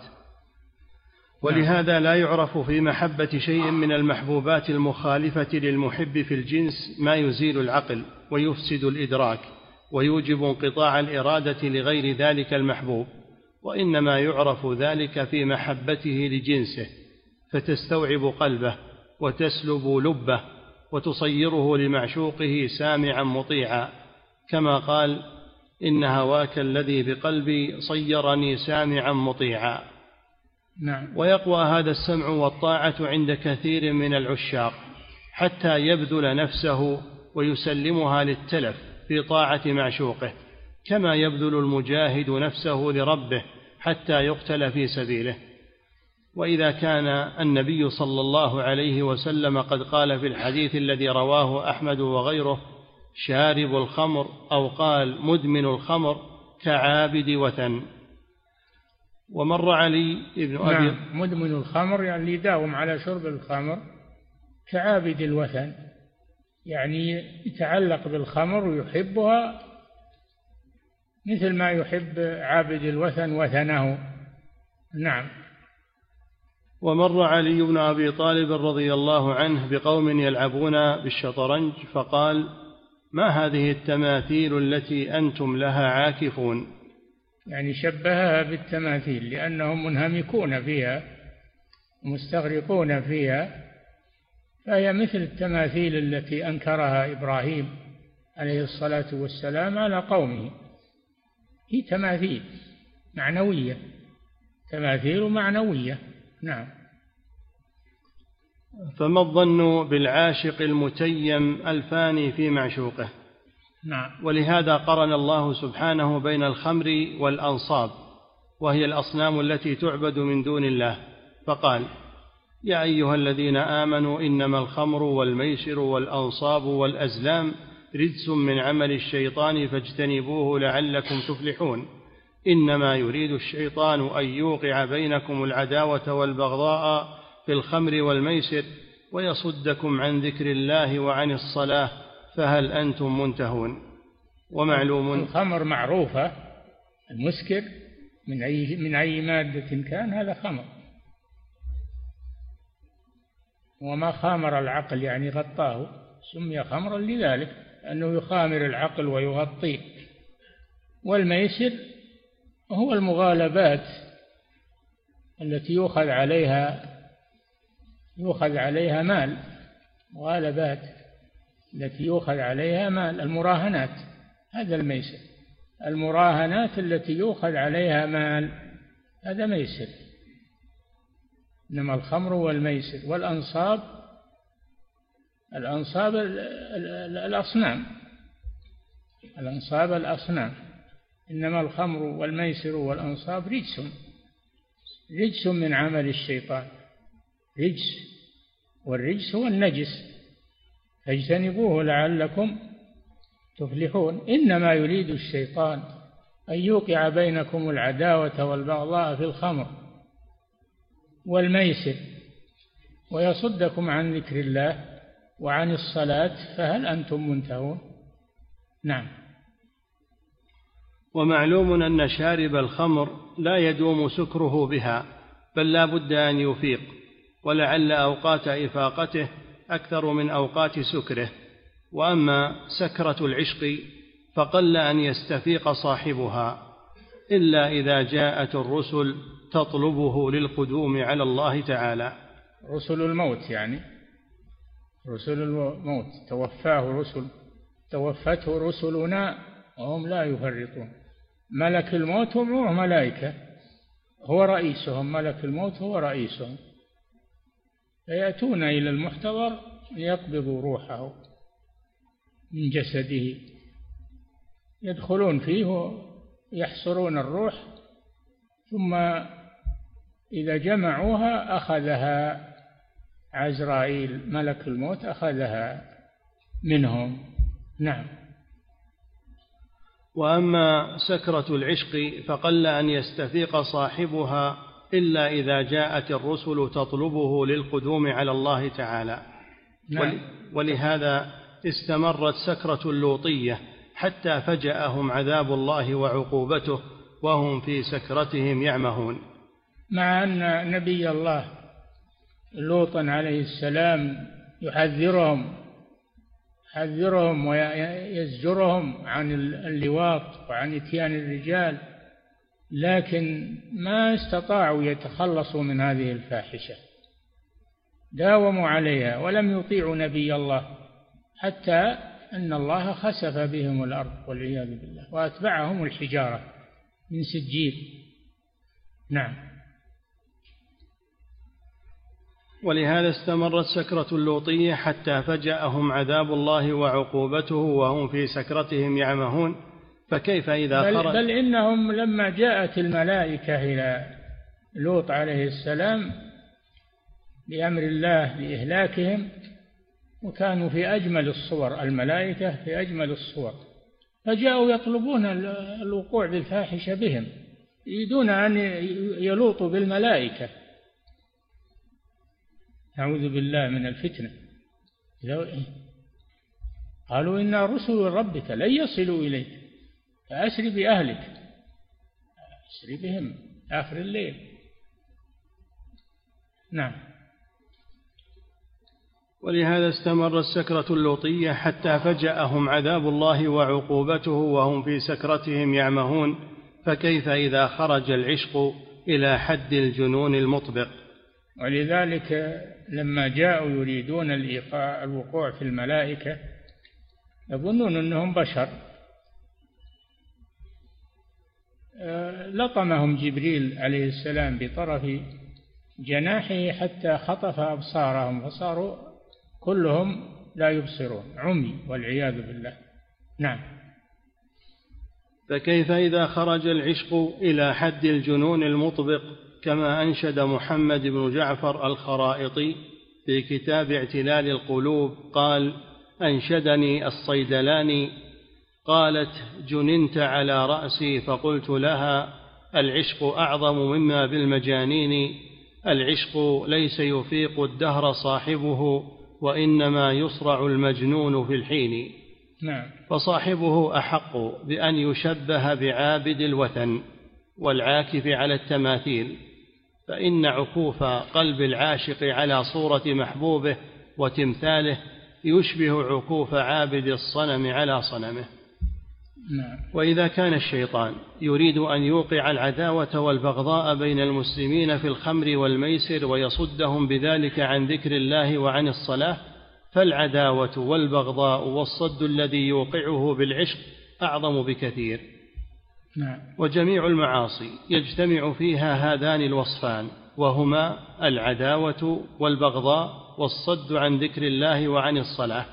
Speaker 3: ولهذا لا يعرف في محبة شيء من المحبوبات المخالفة للمحب في الجنس ما يزيل العقل ويفسد الإدراك ويوجب انقطاع الإرادة لغير ذلك المحبوب، وإنما يعرف ذلك في محبته لجنسه، فتستوعب قلبه وتسلب لبه وتصيره لمعشوقه سامعا مطيعا، كما قال: إن هواك الذي بقلبي صيرني سامعا مطيعا.
Speaker 4: نعم.
Speaker 3: ويقوى هذا السمع والطاعة عند كثير من العشاق حتى يبذل نفسه ويسلمها للتلف في طاعة معشوقه، كما يبذل المجاهد نفسه لربه حتى يقتل في سبيله. وإذا كان النبي صلى الله عليه وسلم قد قال في الحديث الذي رواه أحمد وغيره: شارب الخمر، أو قال مدمن الخمر كعابد وثن. ومر علي ابن أبي
Speaker 4: مدمن الخمر يعني يداوم على شرب الخمر، كعابد الوثن يعني يتعلق بالخمر ويحبها مثل ما يحب عابد الوثن وثنه. نعم.
Speaker 3: ومر علي بن أبي طالب رضي الله عنه بقوم يلعبون بالشطرنج فقال: ما هذه التماثيل التي أنتم لها عاكفون؟
Speaker 4: يعني شبهها بالتماثيل لأنهم منهمكون فيها مستغرقون فيها، فهي مثل التماثيل التي أنكرها إبراهيم عليه الصلاة والسلام على قومه. هي تماثيل معنوية، تماثيل معنوية. نعم.
Speaker 3: فما الظن بالعاشق المتيم الفاني في معشوقه؟
Speaker 4: نعم.
Speaker 3: ولهذا قرن الله سبحانه بين الخمر والأنصاب، وهي الأصنام التي تعبد من دون الله، فقال: يا أيها الذين آمنوا إنما الخمر والميسر والأنصاب والأزلام رجس من عمل الشيطان فاجتنبوه لعلكم تفلحون، إنما يريد الشيطان أن يوقع بينكم العداوة والبغضاء في الخمر والميسر ويصدكم عن ذكر الله وعن الصلاة فهل أنتم منتهون. ومعلوم
Speaker 4: الخمر معروفة، المسكر من أي مادة كان هذا خمر، وما خامر العقل يعني غطاه سمي خمرا لذلك، أنه يخامر العقل ويغطيه. والميسر هو المغالبات التي يؤخذ عليها مال، مغالبات التي يؤخذ عليها مال، المراهنات، هذا الميسر، المراهنات التي يؤخذ عليها مال هذا ميسر. إنما الخمر والميسر والأنصاب، الأنصاب الأصنام، الأنصاب الأصنام. إنما الخمر والميسر والأنصاب رجس من عمل الشيطان، رجس، والرجس هو النجس، فاجتنبوه لعلكم تفلحون. إنما يريد الشيطان أن يوقع بينكم العداوة والبغضاء في الخمر والميسر ويصدكم عن ذكر الله وعن الصلاة فهل أنتم منتهون. نعم.
Speaker 3: ومعلوم أن شارب الخمر لا يدوم سكره بها، بل لا بد أن يفيق، ولعل أوقات إفاقته أكثر من أوقات سكره. وأما سكرة العشق فقل أن يستفيق صاحبها، إلا إذا جاءت الرسل تطلبه للقدوم على الله تعالى.
Speaker 4: رسل الموت، يعني رسل الموت توفته رسلنا وهم لا يفرطون. ملك الموت هم ملائكة، هو رئيسهم، ملك الموت هو رئيسهم، فيأتون إلى المحتضر ليقبضوا روحه من جسده، يدخلون فيه ويحصرون الروح، ثم إذا جمعوها أخذها عزرائيل ملك الموت، أخذها منهم. نعم.
Speaker 3: وأما سكرة العشق فقل أن يستفيق صاحبها إلا إذا جاءت الرسل تطلبه للقدوم على الله تعالى.
Speaker 4: نعم.
Speaker 3: ولهذا استمرت سكرة اللوطية حتى فجأهم عذاب الله وعقوبته وهم في سكرتهم يعمهون.
Speaker 4: مع أن نبي الله لوطا عليه السلام يحذرهم ويزجرهم عن اللواط وعن إتيان الرجال، لكن ما استطاعوا يتخلصوا من هذه الفاحشة، داوموا عليها ولم يطيعوا نبي الله، حتى أن الله خسف بهم الأرض والعياذ بالله وأتبعهم الحجارة من سجيل. نعم.
Speaker 3: ولهذا استمرت سكرة اللوطية حتى فجأهم عذاب الله وعقوبته وهم في سكرتهم يعمهون. فكيف إذا خرج؟
Speaker 4: بل إنهم لما جاءت الملائكة إلى لوط عليه السلام بأمر الله لإهلاكهم، وكانوا في أجمل الصور، الملائكة في أجمل الصور، فجاءوا يطلبون الوقوع بالفاحشة بهم، يريدون أن يلوطوا بالملائكة، أعوذ بالله من الفتنة. قالوا إنا رسل ربك لن يصلوا إليك فأسر بأهلك، أسر بهم آخر الليل. نعم.
Speaker 3: ولهذا استمرت سكرة اللوطية حتى فجأهم عذاب الله وعقوبته وهم في سكرتهم يعمهون. فكيف إذا خرج العشق إلى حد الجنون المطبق؟
Speaker 4: ولذلك لما جاءوا يريدون الوقوع في الملائكة يظنون أنهم بشر، لطمهم جبريل عليه السلام بطرف جناحه حتى خطف أبصارهم فصاروا كلهم لا يبصرون، عمي والعياذ بالله. نعم.
Speaker 3: فكيف إذا خرج العشق إلى حد الجنون المطبق، كما أنشد محمد بن جعفر الخرائطي في كتاب اعتلال القلوب، قال: أنشدني الصيدلاني، قالت: جننت على رأسي، فقلت لها: العشق أعظم مما بالمجانين، العشق ليس يفيق الدهر صاحبه، وإنما يصرع المجنون في الحين.
Speaker 4: نعم.
Speaker 3: فصاحبه أحق بأن يشبه بعابد الوثن والعاكف على التماثيل، فإن عكوف قلب العاشق على صورة محبوبه وتمثاله يشبه عكوف عابد الصنم على صنمه.
Speaker 4: نعم.
Speaker 3: وإذا كان الشيطان يريد أن يوقع العداوة والبغضاء بين المسلمين في الخمر والميسر ويصدهم بذلك عن ذكر الله وعن الصلاة، فالعداوة والبغضاء والصد الذي يوقعه بالعشق أعظم بكثير.
Speaker 4: نعم.
Speaker 3: وجميع المعاصي يجتمع فيها هذان الوصفان، وهما العداوة والبغضاء والصد عن ذكر الله وعن الصلاة.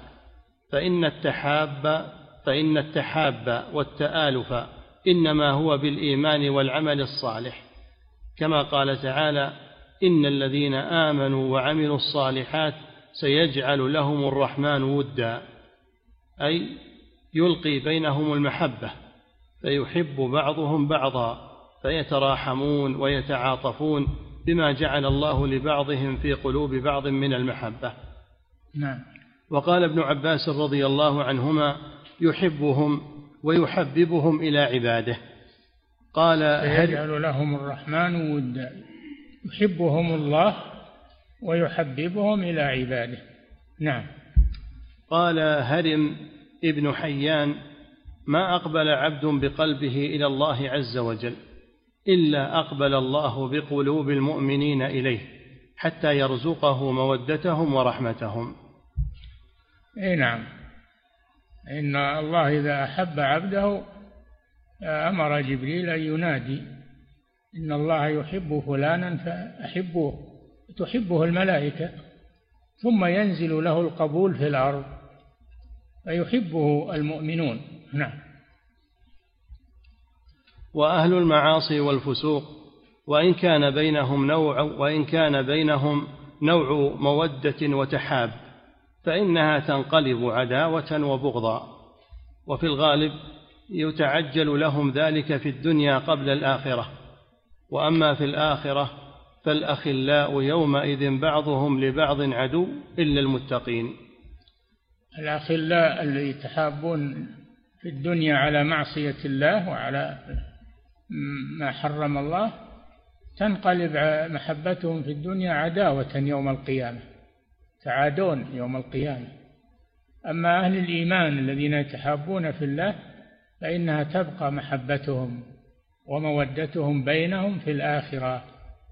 Speaker 3: فإن التحاب والتآلف إنما هو بالإيمان والعمل الصالح، كما قال تعالى: إن الذين آمنوا وعملوا الصالحات سيجعل لهم الرحمن ودا، أي يلقي بينهم المحبة، فيحب بعضهم بعضا، فيتراحمون ويتعاطفون بما جعل الله لبعضهم في قلوب بعض من المحبة.
Speaker 4: نعم.
Speaker 3: وقال ابن عباس رضي الله عنهما: يحبهم ويحببهم إلى عباده. قال:
Speaker 4: يجعل لهم الرحمن ودا، يحبهم الله ويحببهم إلى عباده. نعم.
Speaker 3: قال هرم ابن حيان: ما أقبل عبد بقلبه إلى الله عز وجل إلا أقبل الله بقلوب المؤمنين إليه حتى يرزقه مودتهم ورحمتهم.
Speaker 4: أي نعم، إن الله إذا أحب عبده أمر جبريل أن ينادي إن الله يحب فلانا فأحبوه، تحبه الملائكة، ثم ينزل له القبول في الأرض فيحبه المؤمنون. نعم.
Speaker 3: وأهل المعاصي والفسوق وإن كان بينهم نوع مودة وتحاب فإنها تنقلب عداوة وبغضا، وفي الغالب يتعجل لهم ذلك في الدنيا قبل الآخرة، وأما في الآخرة فالأخلاء يومئذ بعضهم لبعض عدو إلا المتقين.
Speaker 4: الأخلاء اللي يتحابون في الدنيا على معصية الله وعلى ما حرم الله تنقلب محبتهم في الدنيا عداوة يوم القيامة، تعادون يوم القيامة. أما أهل الإيمان الذين يتحابون في الله فإنها تبقى محبتهم ومودتهم بينهم في الآخرة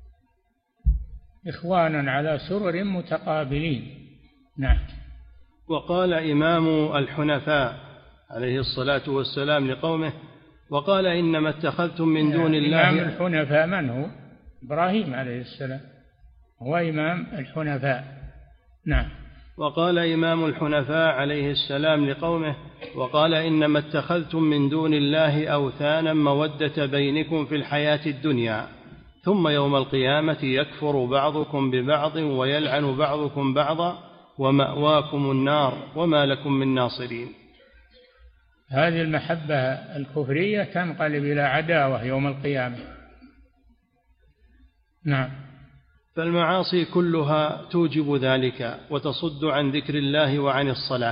Speaker 4: إخوانا على سرر متقابلين. نعم.
Speaker 3: وقال إمام الحنفاء عليه الصلاة والسلام لقومه وقال إنما اتخذتم من دون الله.
Speaker 4: إمام الحنفاء من هو؟ إبراهيم عليه السلام هو إمام الحنفاء. نعم.
Speaker 3: وقال إمام الحنفاء عليه السلام لقومه وقال إنما اتخذتم من دون الله أوثانا مودة بينكم في الحياة الدنيا ثم يوم القيامة يكفر بعضكم ببعض ويلعن بعضكم بعضا ومأواكم النار وما لكم من ناصرين.
Speaker 4: هذه المحبة الكفرية تنقلب إلى عداوة يوم القيامة. نعم.
Speaker 3: فالمعاصي كلها توجب ذلك وتصد عن ذكر الله وعن الصلاة،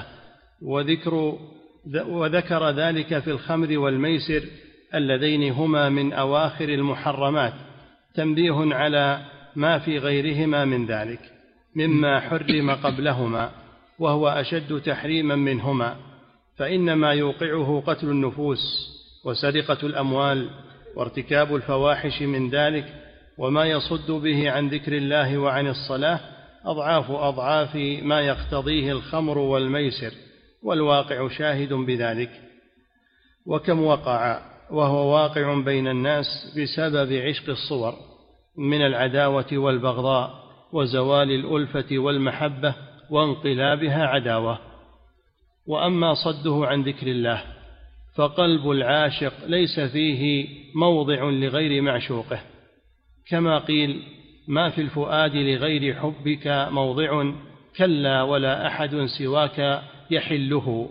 Speaker 3: وذكر ذلك في الخمر والميسر اللذين هما من أواخر المحرمات، تنبيه على ما في غيرهما من ذلك مما حرم قبلهما وهو أشد تحريما منهما، فإنما يوقعه قتل النفوس وسرقة الأموال وارتكاب الفواحش من ذلك، وما يصد به عن ذكر الله وعن الصلاة أضعاف أضعاف ما يقتضيه الخمر والميسر، والواقع شاهد بذلك. وكم وقع وهو واقع بين الناس بسبب عشق الصور من العداوة والبغضاء وزوال الألفة والمحبة وانقلابها عداوة. وأما صده عن ذكر الله فقلب العاشق ليس فيه موضع لغير معشوقه، كما قيل ما في الفؤاد لغير حبك موضع كلا ولا أحد سواك يحله.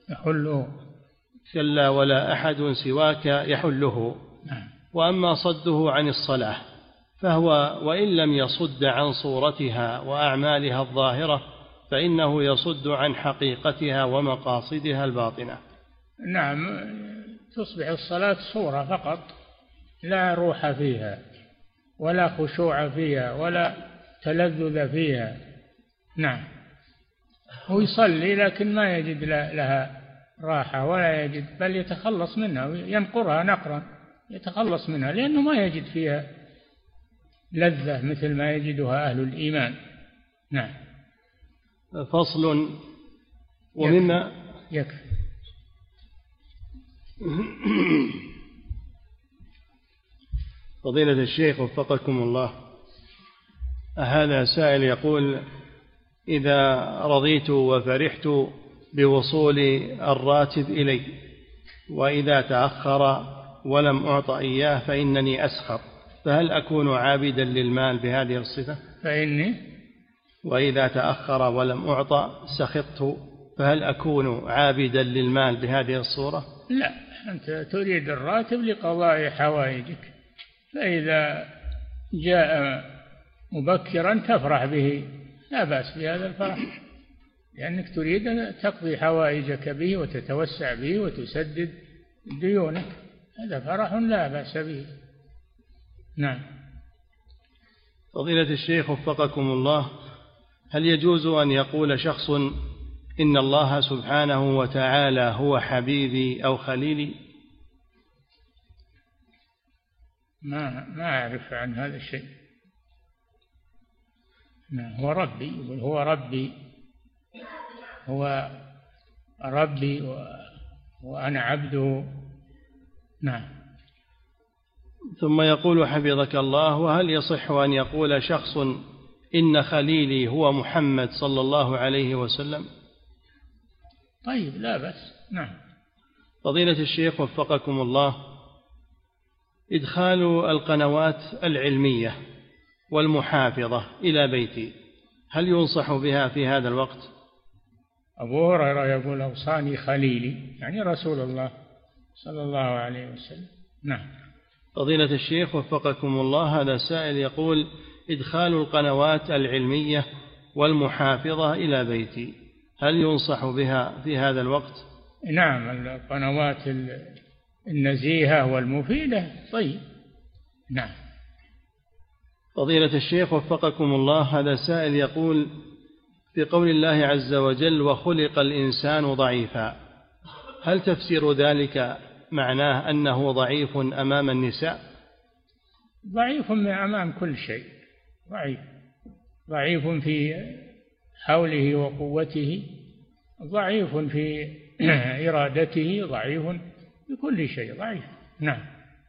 Speaker 3: كلا ولا أحد سواك يحله. وأما صده عن الصلاة فهو وإن لم يصد عن صورتها وأعمالها الظاهرة فإنه يصد عن حقيقتها ومقاصدها الباطنة.
Speaker 4: نعم، تصبح الصلاة صورة فقط، لا روح فيها ولا خشوع فيها ولا تلذذ فيها. نعم. هو يصلي لكن ما يجد لها راحة ولا يجد، بل يتخلص منها، ينقرها نقرا يتخلص منها لأنه ما يجد فيها لذة مثل ما يجدها أهل الإيمان. نعم.
Speaker 3: فصل. ومما
Speaker 4: يكفي.
Speaker 3: فضيلة الشيخ وفقكم الله، هذا سائل يقول إذا رضيت وفرحت بوصول الراتب إلي وإذا تأخر ولم أعط إياه فإنني أسخط، فهل أكون عابدا للمال بهذه الصفة؟ وإذا تأخر ولم أعط سخطت، فهل أكون عابدا للمال بهذه الصورة؟
Speaker 4: لا، أنت تريد الراتب لقضاء حوائجك، فإذا جاء مبكرا تفرح به، لا بأس بهذا الفرح، لأنك تريد أن تقضي حوائجك به وتتوسع به وتسدد ديونك، هذا فرح لا بأس به. نعم.
Speaker 3: فضيلة الشيخ وفقكم الله، هل يجوز أن يقول شخص إن الله سبحانه وتعالى هو حبيبي أو خليلي؟
Speaker 4: ما أعرف عن هذا الشيء. هو ربي، يقول هو ربي، هو ربي وأنا عبده. نعم.
Speaker 3: ثم يقول حفظك الله: وهل يصح أن يقول شخص إن خليلي هو محمد صلى الله عليه وسلم؟
Speaker 4: طيب، لا بأس. نعم.
Speaker 3: فضيلة الشيخ وفقكم الله، إدخال القنوات العلمية والمحافظة إلى بيتي هل ينصح بها في هذا الوقت؟
Speaker 4: أبو هريرة يقول: أوصاني خليلي، يعني رسول الله صلى الله عليه وسلم. نعم.
Speaker 3: فضيلة الشيخ وفقكم الله، هذا سائل يقول: إدخال القنوات العلمية والمحافظة إلى بيتي هل ينصح بها في هذا الوقت؟
Speaker 4: نعم، القنوات النزيهة والمفيدة. طيب. نعم.
Speaker 3: فضيلة الشيخ وفقكم الله، هذا سائل يقول: في قول الله عز وجل: وخلق الإنسان ضعيفا، هل تفسير ذلك معناه أنه ضعيف أمام النساء؟
Speaker 4: ضعيف أمام كل شيء، ضعيف في حوله وقوته، ضعيف في إرادته، ضعيف في كل شيء، ضعيف. نعم.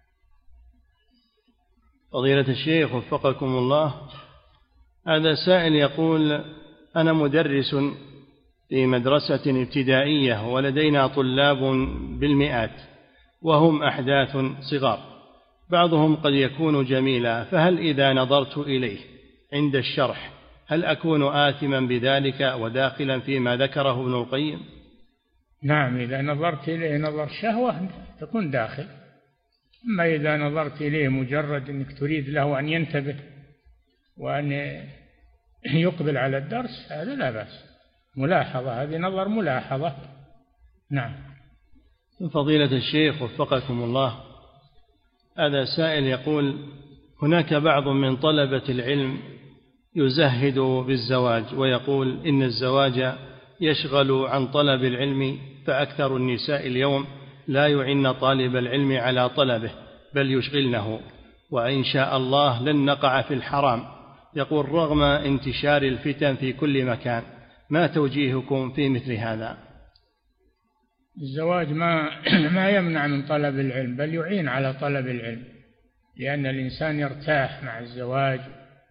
Speaker 3: فضيلة الشيخ وفقكم الله، هذا سائل يقول: أنا مدرس في مدرسة ابتدائية ولدينا طلاب بالمئات وهم أحداث صغار، بعضهم قد يكون جميلا، فهل إذا نظرت إليه عند الشرح هل أكون آثما بذلك وداخلا فيما ذكره ابن القيم؟
Speaker 4: نعم، إذا نظرت إليه نظر شهوة تكون داخل، أما إذا نظرت إليه مجرد أنك تريد له أن ينتبه وأن يقبل على الدرس، هذا لا بأس، ملاحظة، هذه نظر ملاحظة. نعم.
Speaker 3: فضيلة الشيخ وفقكم الله، هذا سائل يقول: هناك بعض من طلبة العلم يزهد بالزواج ويقول إن الزواج يشغل عن طلب العلم، فأكثر النساء اليوم لا يعن طالب العلم على طلبه بل يشغلنه، وإن شاء الله لن نقع في الحرام، يقول رغم انتشار الفتن في كل مكان، ما توجيهكم في مثل هذا؟
Speaker 4: الزواج ما يمنع من طلب العلم بل يعين على طلب العلم، لأن الإنسان يرتاح مع الزواج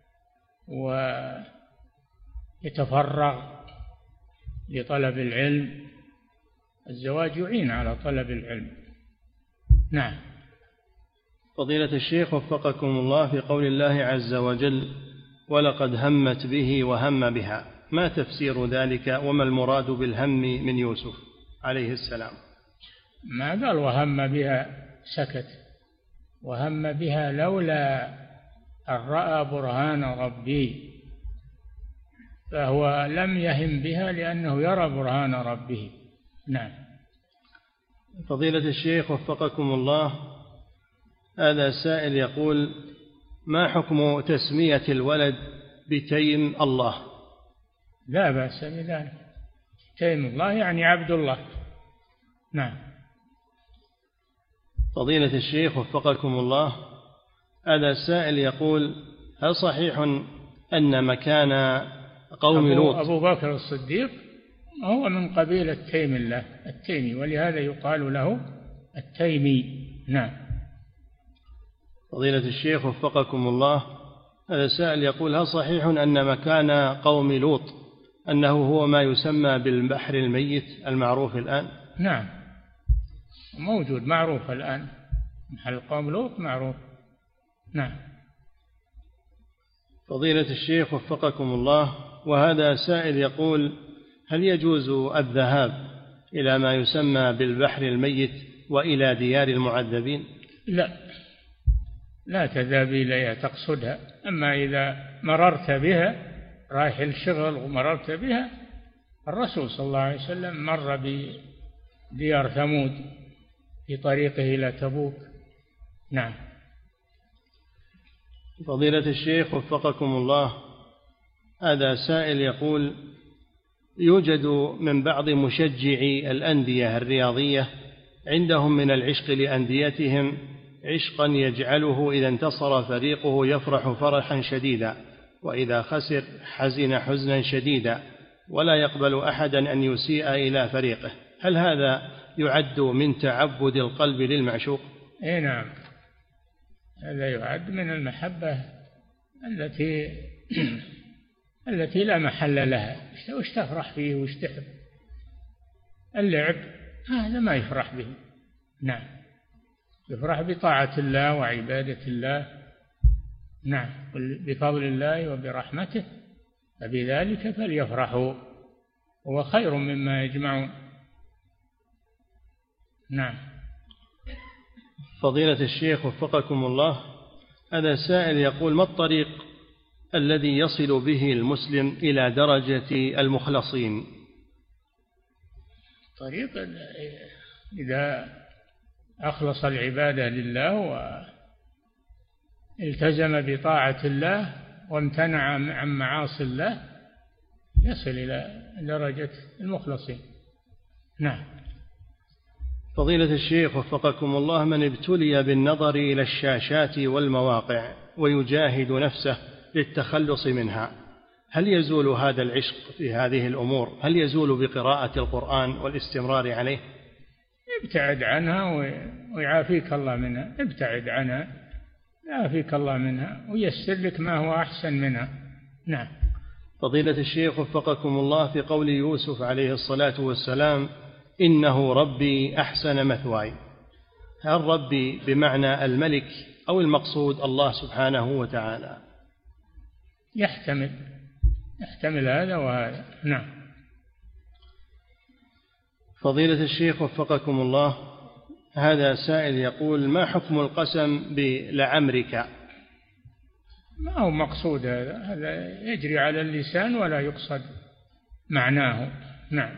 Speaker 4: ويتفرغ لطلب العلم. الزواج يعين على طلب العلم. نعم.
Speaker 3: فضيلة الشيخ وفقكم الله، في قول الله عز وجل: ولقد همت به وهم بها، ما تفسير ذلك وما المراد بالهم من يوسف عليه السلام؟
Speaker 4: ما قال وهم بها سكت، وهم بها لولا أن رأى برهان ربي، فهو لم يهم بها لأنه يرى برهان ربه. نعم.
Speaker 3: فضيلة الشيخ وفقكم الله، هذا سائل يقول: ما حكم تسمية الولد بتيم الله؟
Speaker 4: لا بأس بذلك، تيم الله يعني عبد الله. نعم.
Speaker 3: فضيلة الشيخ وفقكم الله، هذا السائل يقول: هل صحيح أن مكان قوم لوط
Speaker 4: أبو بكر الصديق هو من قبيلة تيم الله التيمي، ولهذا يقال له التيمي. نعم.
Speaker 3: فضيلة الشيخ وفقكم الله، هذا السائل يقول: هل صحيح أن مكان قوم لوط أنه هو ما يسمى بالبحر الميت المعروف الآن؟
Speaker 4: نعم، موجود، معروف الآن، محل قوم لوط معروف. نعم.
Speaker 3: فضيلة الشيخ وفقكم الله، وهذا سائل يقول: هل يجوز الذهاب إلى ما يسمى بالبحر الميت وإلى ديار المعذبين؟
Speaker 4: لا تذهب إليها تقصدها، أما إذا مررت بها رايح الشغل ومررت بها، الرسول صلى الله عليه وسلم مر بديار ثمود في طريقه إلى تبوك. نعم.
Speaker 3: فضيلة الشيخ وفقكم الله، هذا سائل يقول: يوجد من بعض مشجعي الأندية الرياضية عندهم من العشق لأنديتهم عشقا يجعله إذا انتصر فريقه يفرح فرحا شديدا، وإذا خسر حزن حزنا شديدا، ولا يقبل أحدا أن يسيء إلى فريقه. هل هذا يعد من تعبد القلب للمعشوق؟
Speaker 4: إيه نعم، هذا يعد من المحبة التي لا محل لها. وش تفرح فيه وش تحب؟ اللعب هذا ما يفرح به. نعم، يفرح بطاعة الله وعبادة الله. نعم، بفضل الله وبرحمته فبذلك فليفرحوا، هو خير مما يجمعون. نعم.
Speaker 3: فضيلة الشيخ وفقكم الله، هذا سائل يقول: ما الطريق الذي يصل به المسلم إلى درجة المخلصين؟
Speaker 4: طريق إذا أخلص العبادة لله والتزم بطاعة الله وامتنع عن معاصي الله يصل إلى درجة المخلصين. نعم.
Speaker 3: فضيلة الشيخ وفقكم الله، من ابتلي بالنظر إلى الشاشات والمواقع ويجاهد نفسه للتخلص منها، هل يزول هذا العشق في هذه الأمور؟ هل يزول بقراءة القرآن والاستمرار عليه؟
Speaker 4: ابتعد عنها ويعافيك الله منها. ابتعد عنها يعافيك الله منها ويسر لك ما هو أحسن منها. نعم.
Speaker 3: فضيلة الشيخ وفقكم الله، في قول يوسف عليه الصلاة والسلام: إنه ربي أحسن مثواي، هل ربي بمعنى الملك أو المقصود الله سبحانه وتعالى؟
Speaker 4: يحتمل هذا وهذا. نعم.
Speaker 3: فضيلة الشيخ وفقكم الله، هذا سائل يقول: ما حكم القسم بلعمرك؟
Speaker 4: ما هو مقصود هذا يجري على اللسان ولا يقصد معناه. نعم.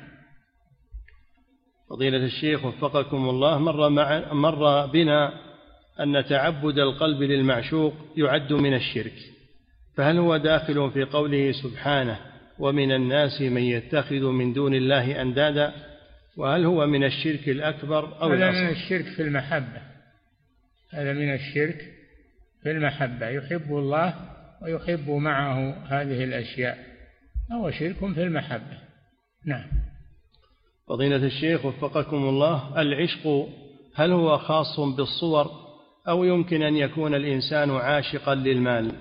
Speaker 3: فضيلة الشيخ وفقكم الله، مر بنا أن تعبد القلب للمعشوق يعد من الشرك، فهل هو داخل في قوله سبحانه: ومن الناس من يتخذ من دون الله أندادا؟ وهل هو من الشرك الأكبر أو الأصغر؟
Speaker 4: هذا من الشرك في المحبة. هذا من الشرك في المحبة، يحب الله ويحب معه هذه الأشياء، هو شرك في المحبة. نعم.
Speaker 3: فضيلة الشيخ وفقكم الله، العشق هل هو خاص بالصور أو يمكن أن يكون الإنسان عاشقا للمال؟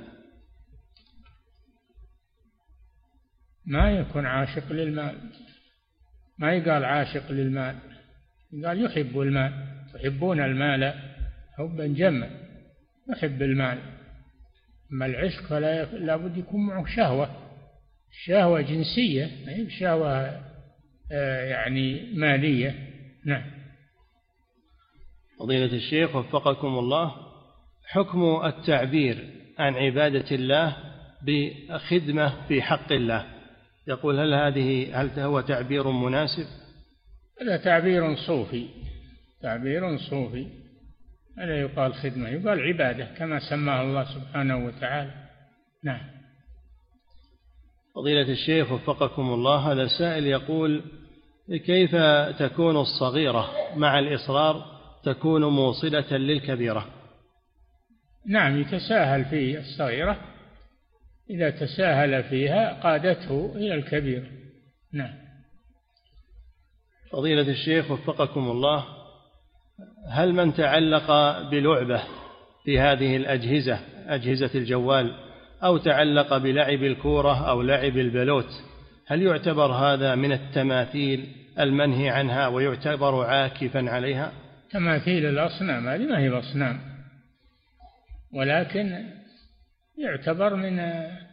Speaker 4: ما يكون عاشق للمال، ما يقال عاشق للمال، قال يحب المال. يحبون المال حبا جما، يحب المال. أما العشق فلا بد يكون معه شهوة جنسية، ما شهوة يعني مالية. نعم.
Speaker 3: فضيلة الشيخ وفقكم الله، حكم التعبير عن عبادة الله بخدمة في حق الله، يقول هل هو تعبير مناسب؟
Speaker 4: هذا تعبير صوفي، تعبير صوفي. هذا يقال خدمة، يقال عبادة كما سماها الله سبحانه وتعالى. نعم.
Speaker 3: فضيلة الشيخ وفقكم الله، هذا سائل يقول: كيف تكون الصغيرة مع الإصرار تكون موصلة للكبيرة؟
Speaker 4: نعم، يتساهل في الصغيرة، إذا تساهل فيها قادته إلى الكبير. نعم.
Speaker 3: فضيلة الشيخ وفقكم الله، هل من تعلق بلعبة في هذه الأجهزة، أجهزة الجوال، أو تعلق بلعب الكورة أو لعب البلوت، هل يعتبر هذا من التماثيل المنهي عنها ويعتبر عاكفا عليها؟
Speaker 4: تماثيل الأصنام هذه ما هي أصنام، ولكن يعتبر من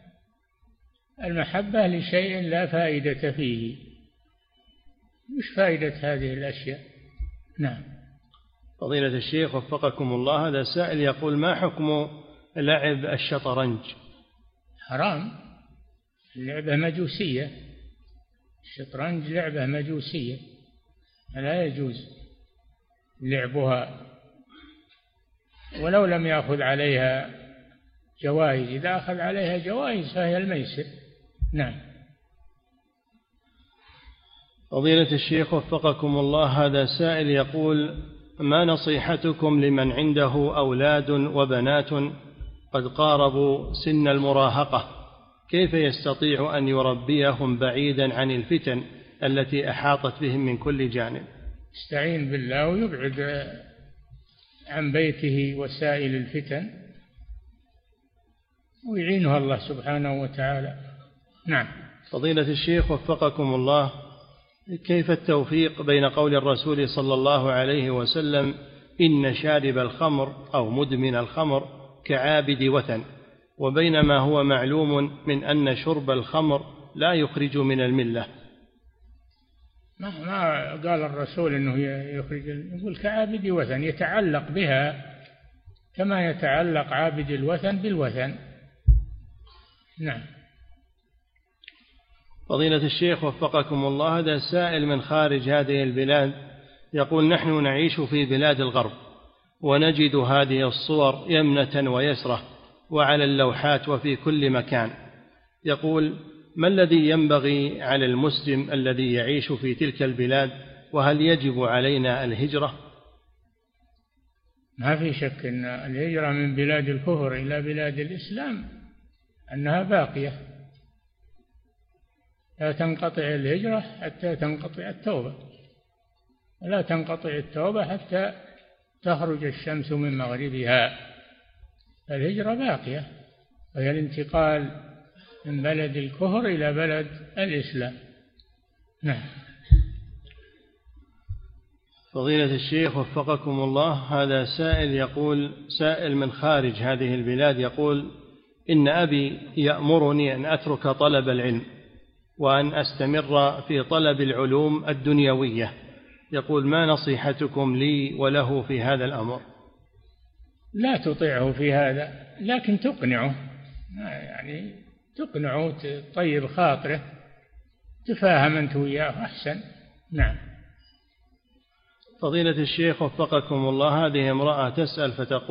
Speaker 4: المحبة لشيء لا فائدة فيه. مش فائدة هذه الأشياء؟ نعم.
Speaker 3: فضيلة الشيخ وفقكم الله، هذا سائل يقول: ما حكم لعب الشطرنج؟
Speaker 4: حرام، لعبة مجوسية، الشطرنج لعبة مجوسية لا يجوز لعبها، ولو لم يأخذ عليها جوائز. إذا أخذ عليها جوائز فهي الميسر. نعم.
Speaker 3: فضيلة الشيخ وفقكم الله، هذا سائل يقول: ما نصيحتكم لمن عنده أولاد وبنات قد قاربوا سن المراهقة، كيف يستطيع أن يربيهم بعيدا عن الفتن التي أحاطت بهم من كل جانب؟
Speaker 4: يستعين بالله ويبعد عن بيته وسائل الفتن ويعينها الله سبحانه وتعالى. نعم.
Speaker 3: فضيلة الشيخ وفقكم الله، كيف التوفيق بين قول الرسول صلى الله عليه وسلم إن شارب الخمر أو مدمن الخمر كعابد وثن، وبين ما هو معلوم من أن شرب الخمر لا يخرج من الملة؟
Speaker 4: ما قال الرسول أنه يخرج، يقول كعابد وثن، يتعلق بها كما يتعلق عابد الوثن بالوثن. نعم.
Speaker 3: فضيلة الشيخ وفقكم الله، هذا سائل من خارج هذه البلاد يقول: نحن نعيش في بلاد الغرب ونجد هذه الصور يمنة ويسرة وعلى اللوحات وفي كل مكان. يقول: ما الذي ينبغي على المسلم الذي يعيش في تلك البلاد، وهل يجب علينا الهجرة؟
Speaker 4: ما في شك أن الهجرة من بلاد الكفر إلى بلاد الإسلام أنها باقية، لا تنقطع الهجرة حتى تنقطع التوبة، ولا تنقطع التوبة حتى تخرج الشمس من مغربها. الهجرة باقية، وهي الانتقال من بلد الكفر إلى بلد الإسلام. نعم.
Speaker 3: فضيلة الشيخ وفقكم الله، هذا سائل يقول، سائل من خارج هذه البلاد يقول: إن أبي يأمرني أن أترك طلب العلم وأن أستمر في طلب العلوم الدنيوية. يقول: ما نصيحتكم لي وله في هذا الأمر؟
Speaker 4: لا تطيعه في هذا، لكن تقنعه، يعني تقنعه، تطيب خاطره، تفاهم أنت وياه أحسن. نعم.
Speaker 3: فضيلة الشيخ وفقكم الله، هذه امرأة تسأل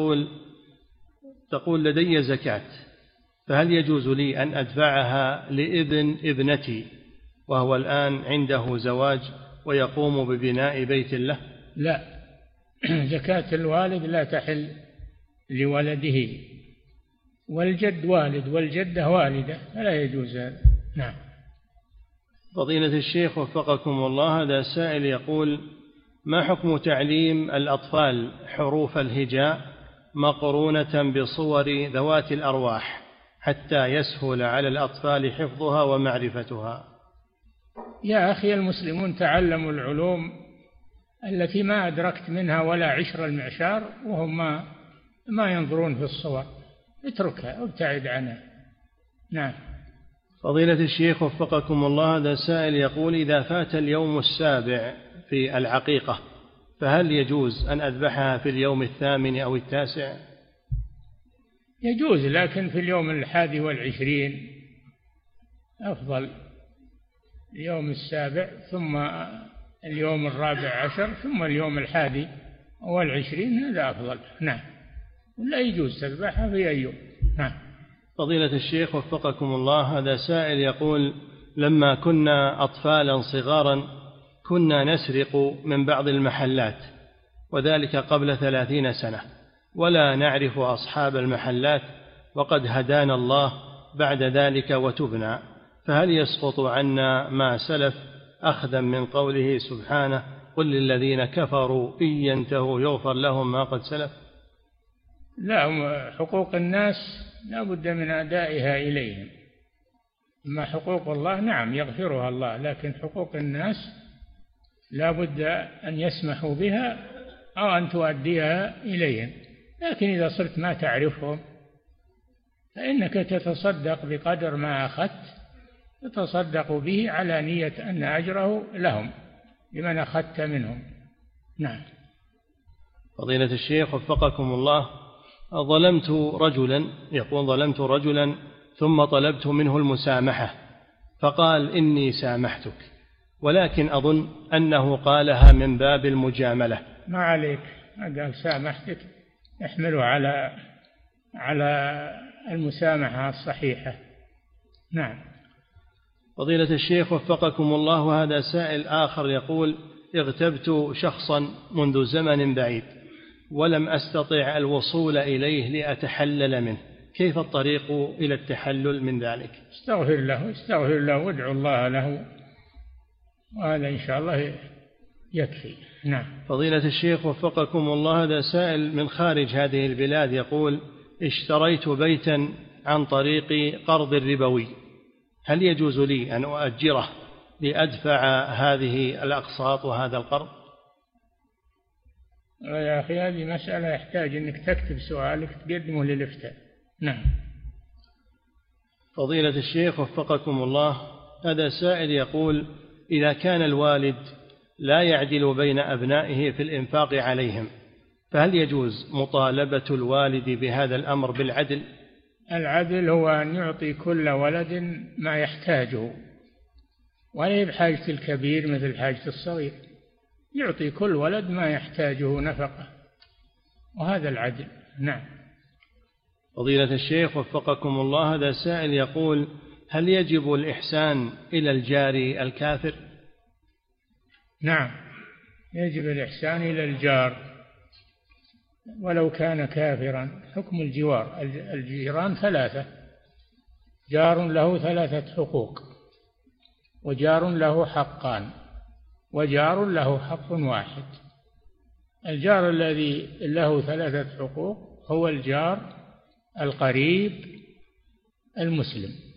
Speaker 3: تقول: لدي زكاة، فهل يجوز لي أن أدفعها لابن ابنتي وهو الآن عنده زواج ويقوم ببناء بيت له؟
Speaker 4: لا، زكاة الوالد لا تحل لولده، والجد والد والجدة والدة، فلا يجوز هذا. نعم.
Speaker 3: فضيلة الشيخ وفقكم الله، هذا سائل يقول: ما حكم تعليم الأطفال حروف الهجاء مقرونة بصور ذوات الأرواح حتى يسهل على الأطفال حفظها ومعرفتها؟
Speaker 4: يا أخي، المسلمون تعلموا العلوم التي ما أدركت منها ولا عشر المعشار، وهم ما ينظرون في الصور، اتركها وابتعد عنها. نعم.
Speaker 3: فضيلة الشيخ وفقكم الله، هذا سائل يقول: إذا فات اليوم السابع في العقيقة فهل يجوز أن أذبحها في اليوم 8 أو 9؟
Speaker 4: يجوز، لكن في اليوم 21 أفضل، اليوم 7 ثم اليوم 14 ثم اليوم 21 هذا أفضل. نعم. لا يجوز تذبحها في أي يوم. نعم.
Speaker 3: فضيلة الشيخ وفقكم الله، هذا سائل يقول: لما كنا أطفالا صغارا كنا نسرق من بعض المحلات، وذلك قبل 30 سنة، ولا نعرف أصحاب المحلات، وقد هدانا الله بعد ذلك وتبنا، فهل يسقط عنا ما سلف أخذا من قوله سبحانه: قل للذين كفروا إن ينتهوا يغفر لهم ما قد سلف؟
Speaker 4: لا، حقوق الناس لا بد من أدائها إليهم، أما حقوق الله نعم يغفرها الله، لكن حقوق الناس لا بد أن يسمحوا بها أو أن تؤديها إليهم. لكن إذا صرت ما تعرفهم فإنك تتصدق بقدر ما أخذت، تتصدق به على نية أن أجره لهم لمن أخذت منهم. نعم.
Speaker 3: فضيلة الشيخ وفقكم الله، ظلمت رجلا ثم طلبت منه المسامحة فقال: إني سامحتك، ولكن أظن أنه قالها من باب المجاملة.
Speaker 4: ما عليك، ما قال سامحتك، احمله على المسامحة الصحيحة. نعم.
Speaker 3: فضيلة الشيخ وفقكم الله، هذا سائل آخر يقول: اغتبت شخصا منذ زمن بعيد ولم أستطع الوصول إليه لأتحلل منه، كيف الطريق إلى التحلل من ذلك؟
Speaker 4: استغفر له وادعو الله له، وهذا إن شاء الله يكفي. نعم.
Speaker 3: فضيلة الشيخ وفقكم الله، هذا سائل من خارج هذه البلاد يقول: اشتريت بيتا عن طريق قرض ربوي، هل يجوز لي أن أؤجره لأدفع هذه الأقساط وهذا القرض؟
Speaker 4: يا أخي هذه مسألة يحتاج أنك تكتب سؤالك تقدمه للإفتاء. نعم.
Speaker 3: فضيلة الشيخ وفقكم الله، هذا سائل يقول: إذا كان الوالد لا يعدل بين أبنائه في الإنفاق عليهم، فهل يجوز مطالبة الوالد بهذا الأمر بالعدل؟
Speaker 4: العدل هو أن يعطي كل ولد ما يحتاجه، ولا بحاجة الكبير مثل حاجة الصغير، يعطي كل ولد ما يحتاجه نفقة، وهذا العدل. نعم.
Speaker 3: فضيلة الشيخ وفقكم الله، هذا سائل يقول: هل يجب الإحسان إلى الجار الكافر؟
Speaker 4: نعم، يجب الإحسان إلى الجار ولو كان كافرا. حكم الجوار، الجيران ثلاثة: جار له 3 حقوق، وجار له حقان، وجار له حق واحد. الجار الذي له 3 حقوق هو الجار القريب المسلم،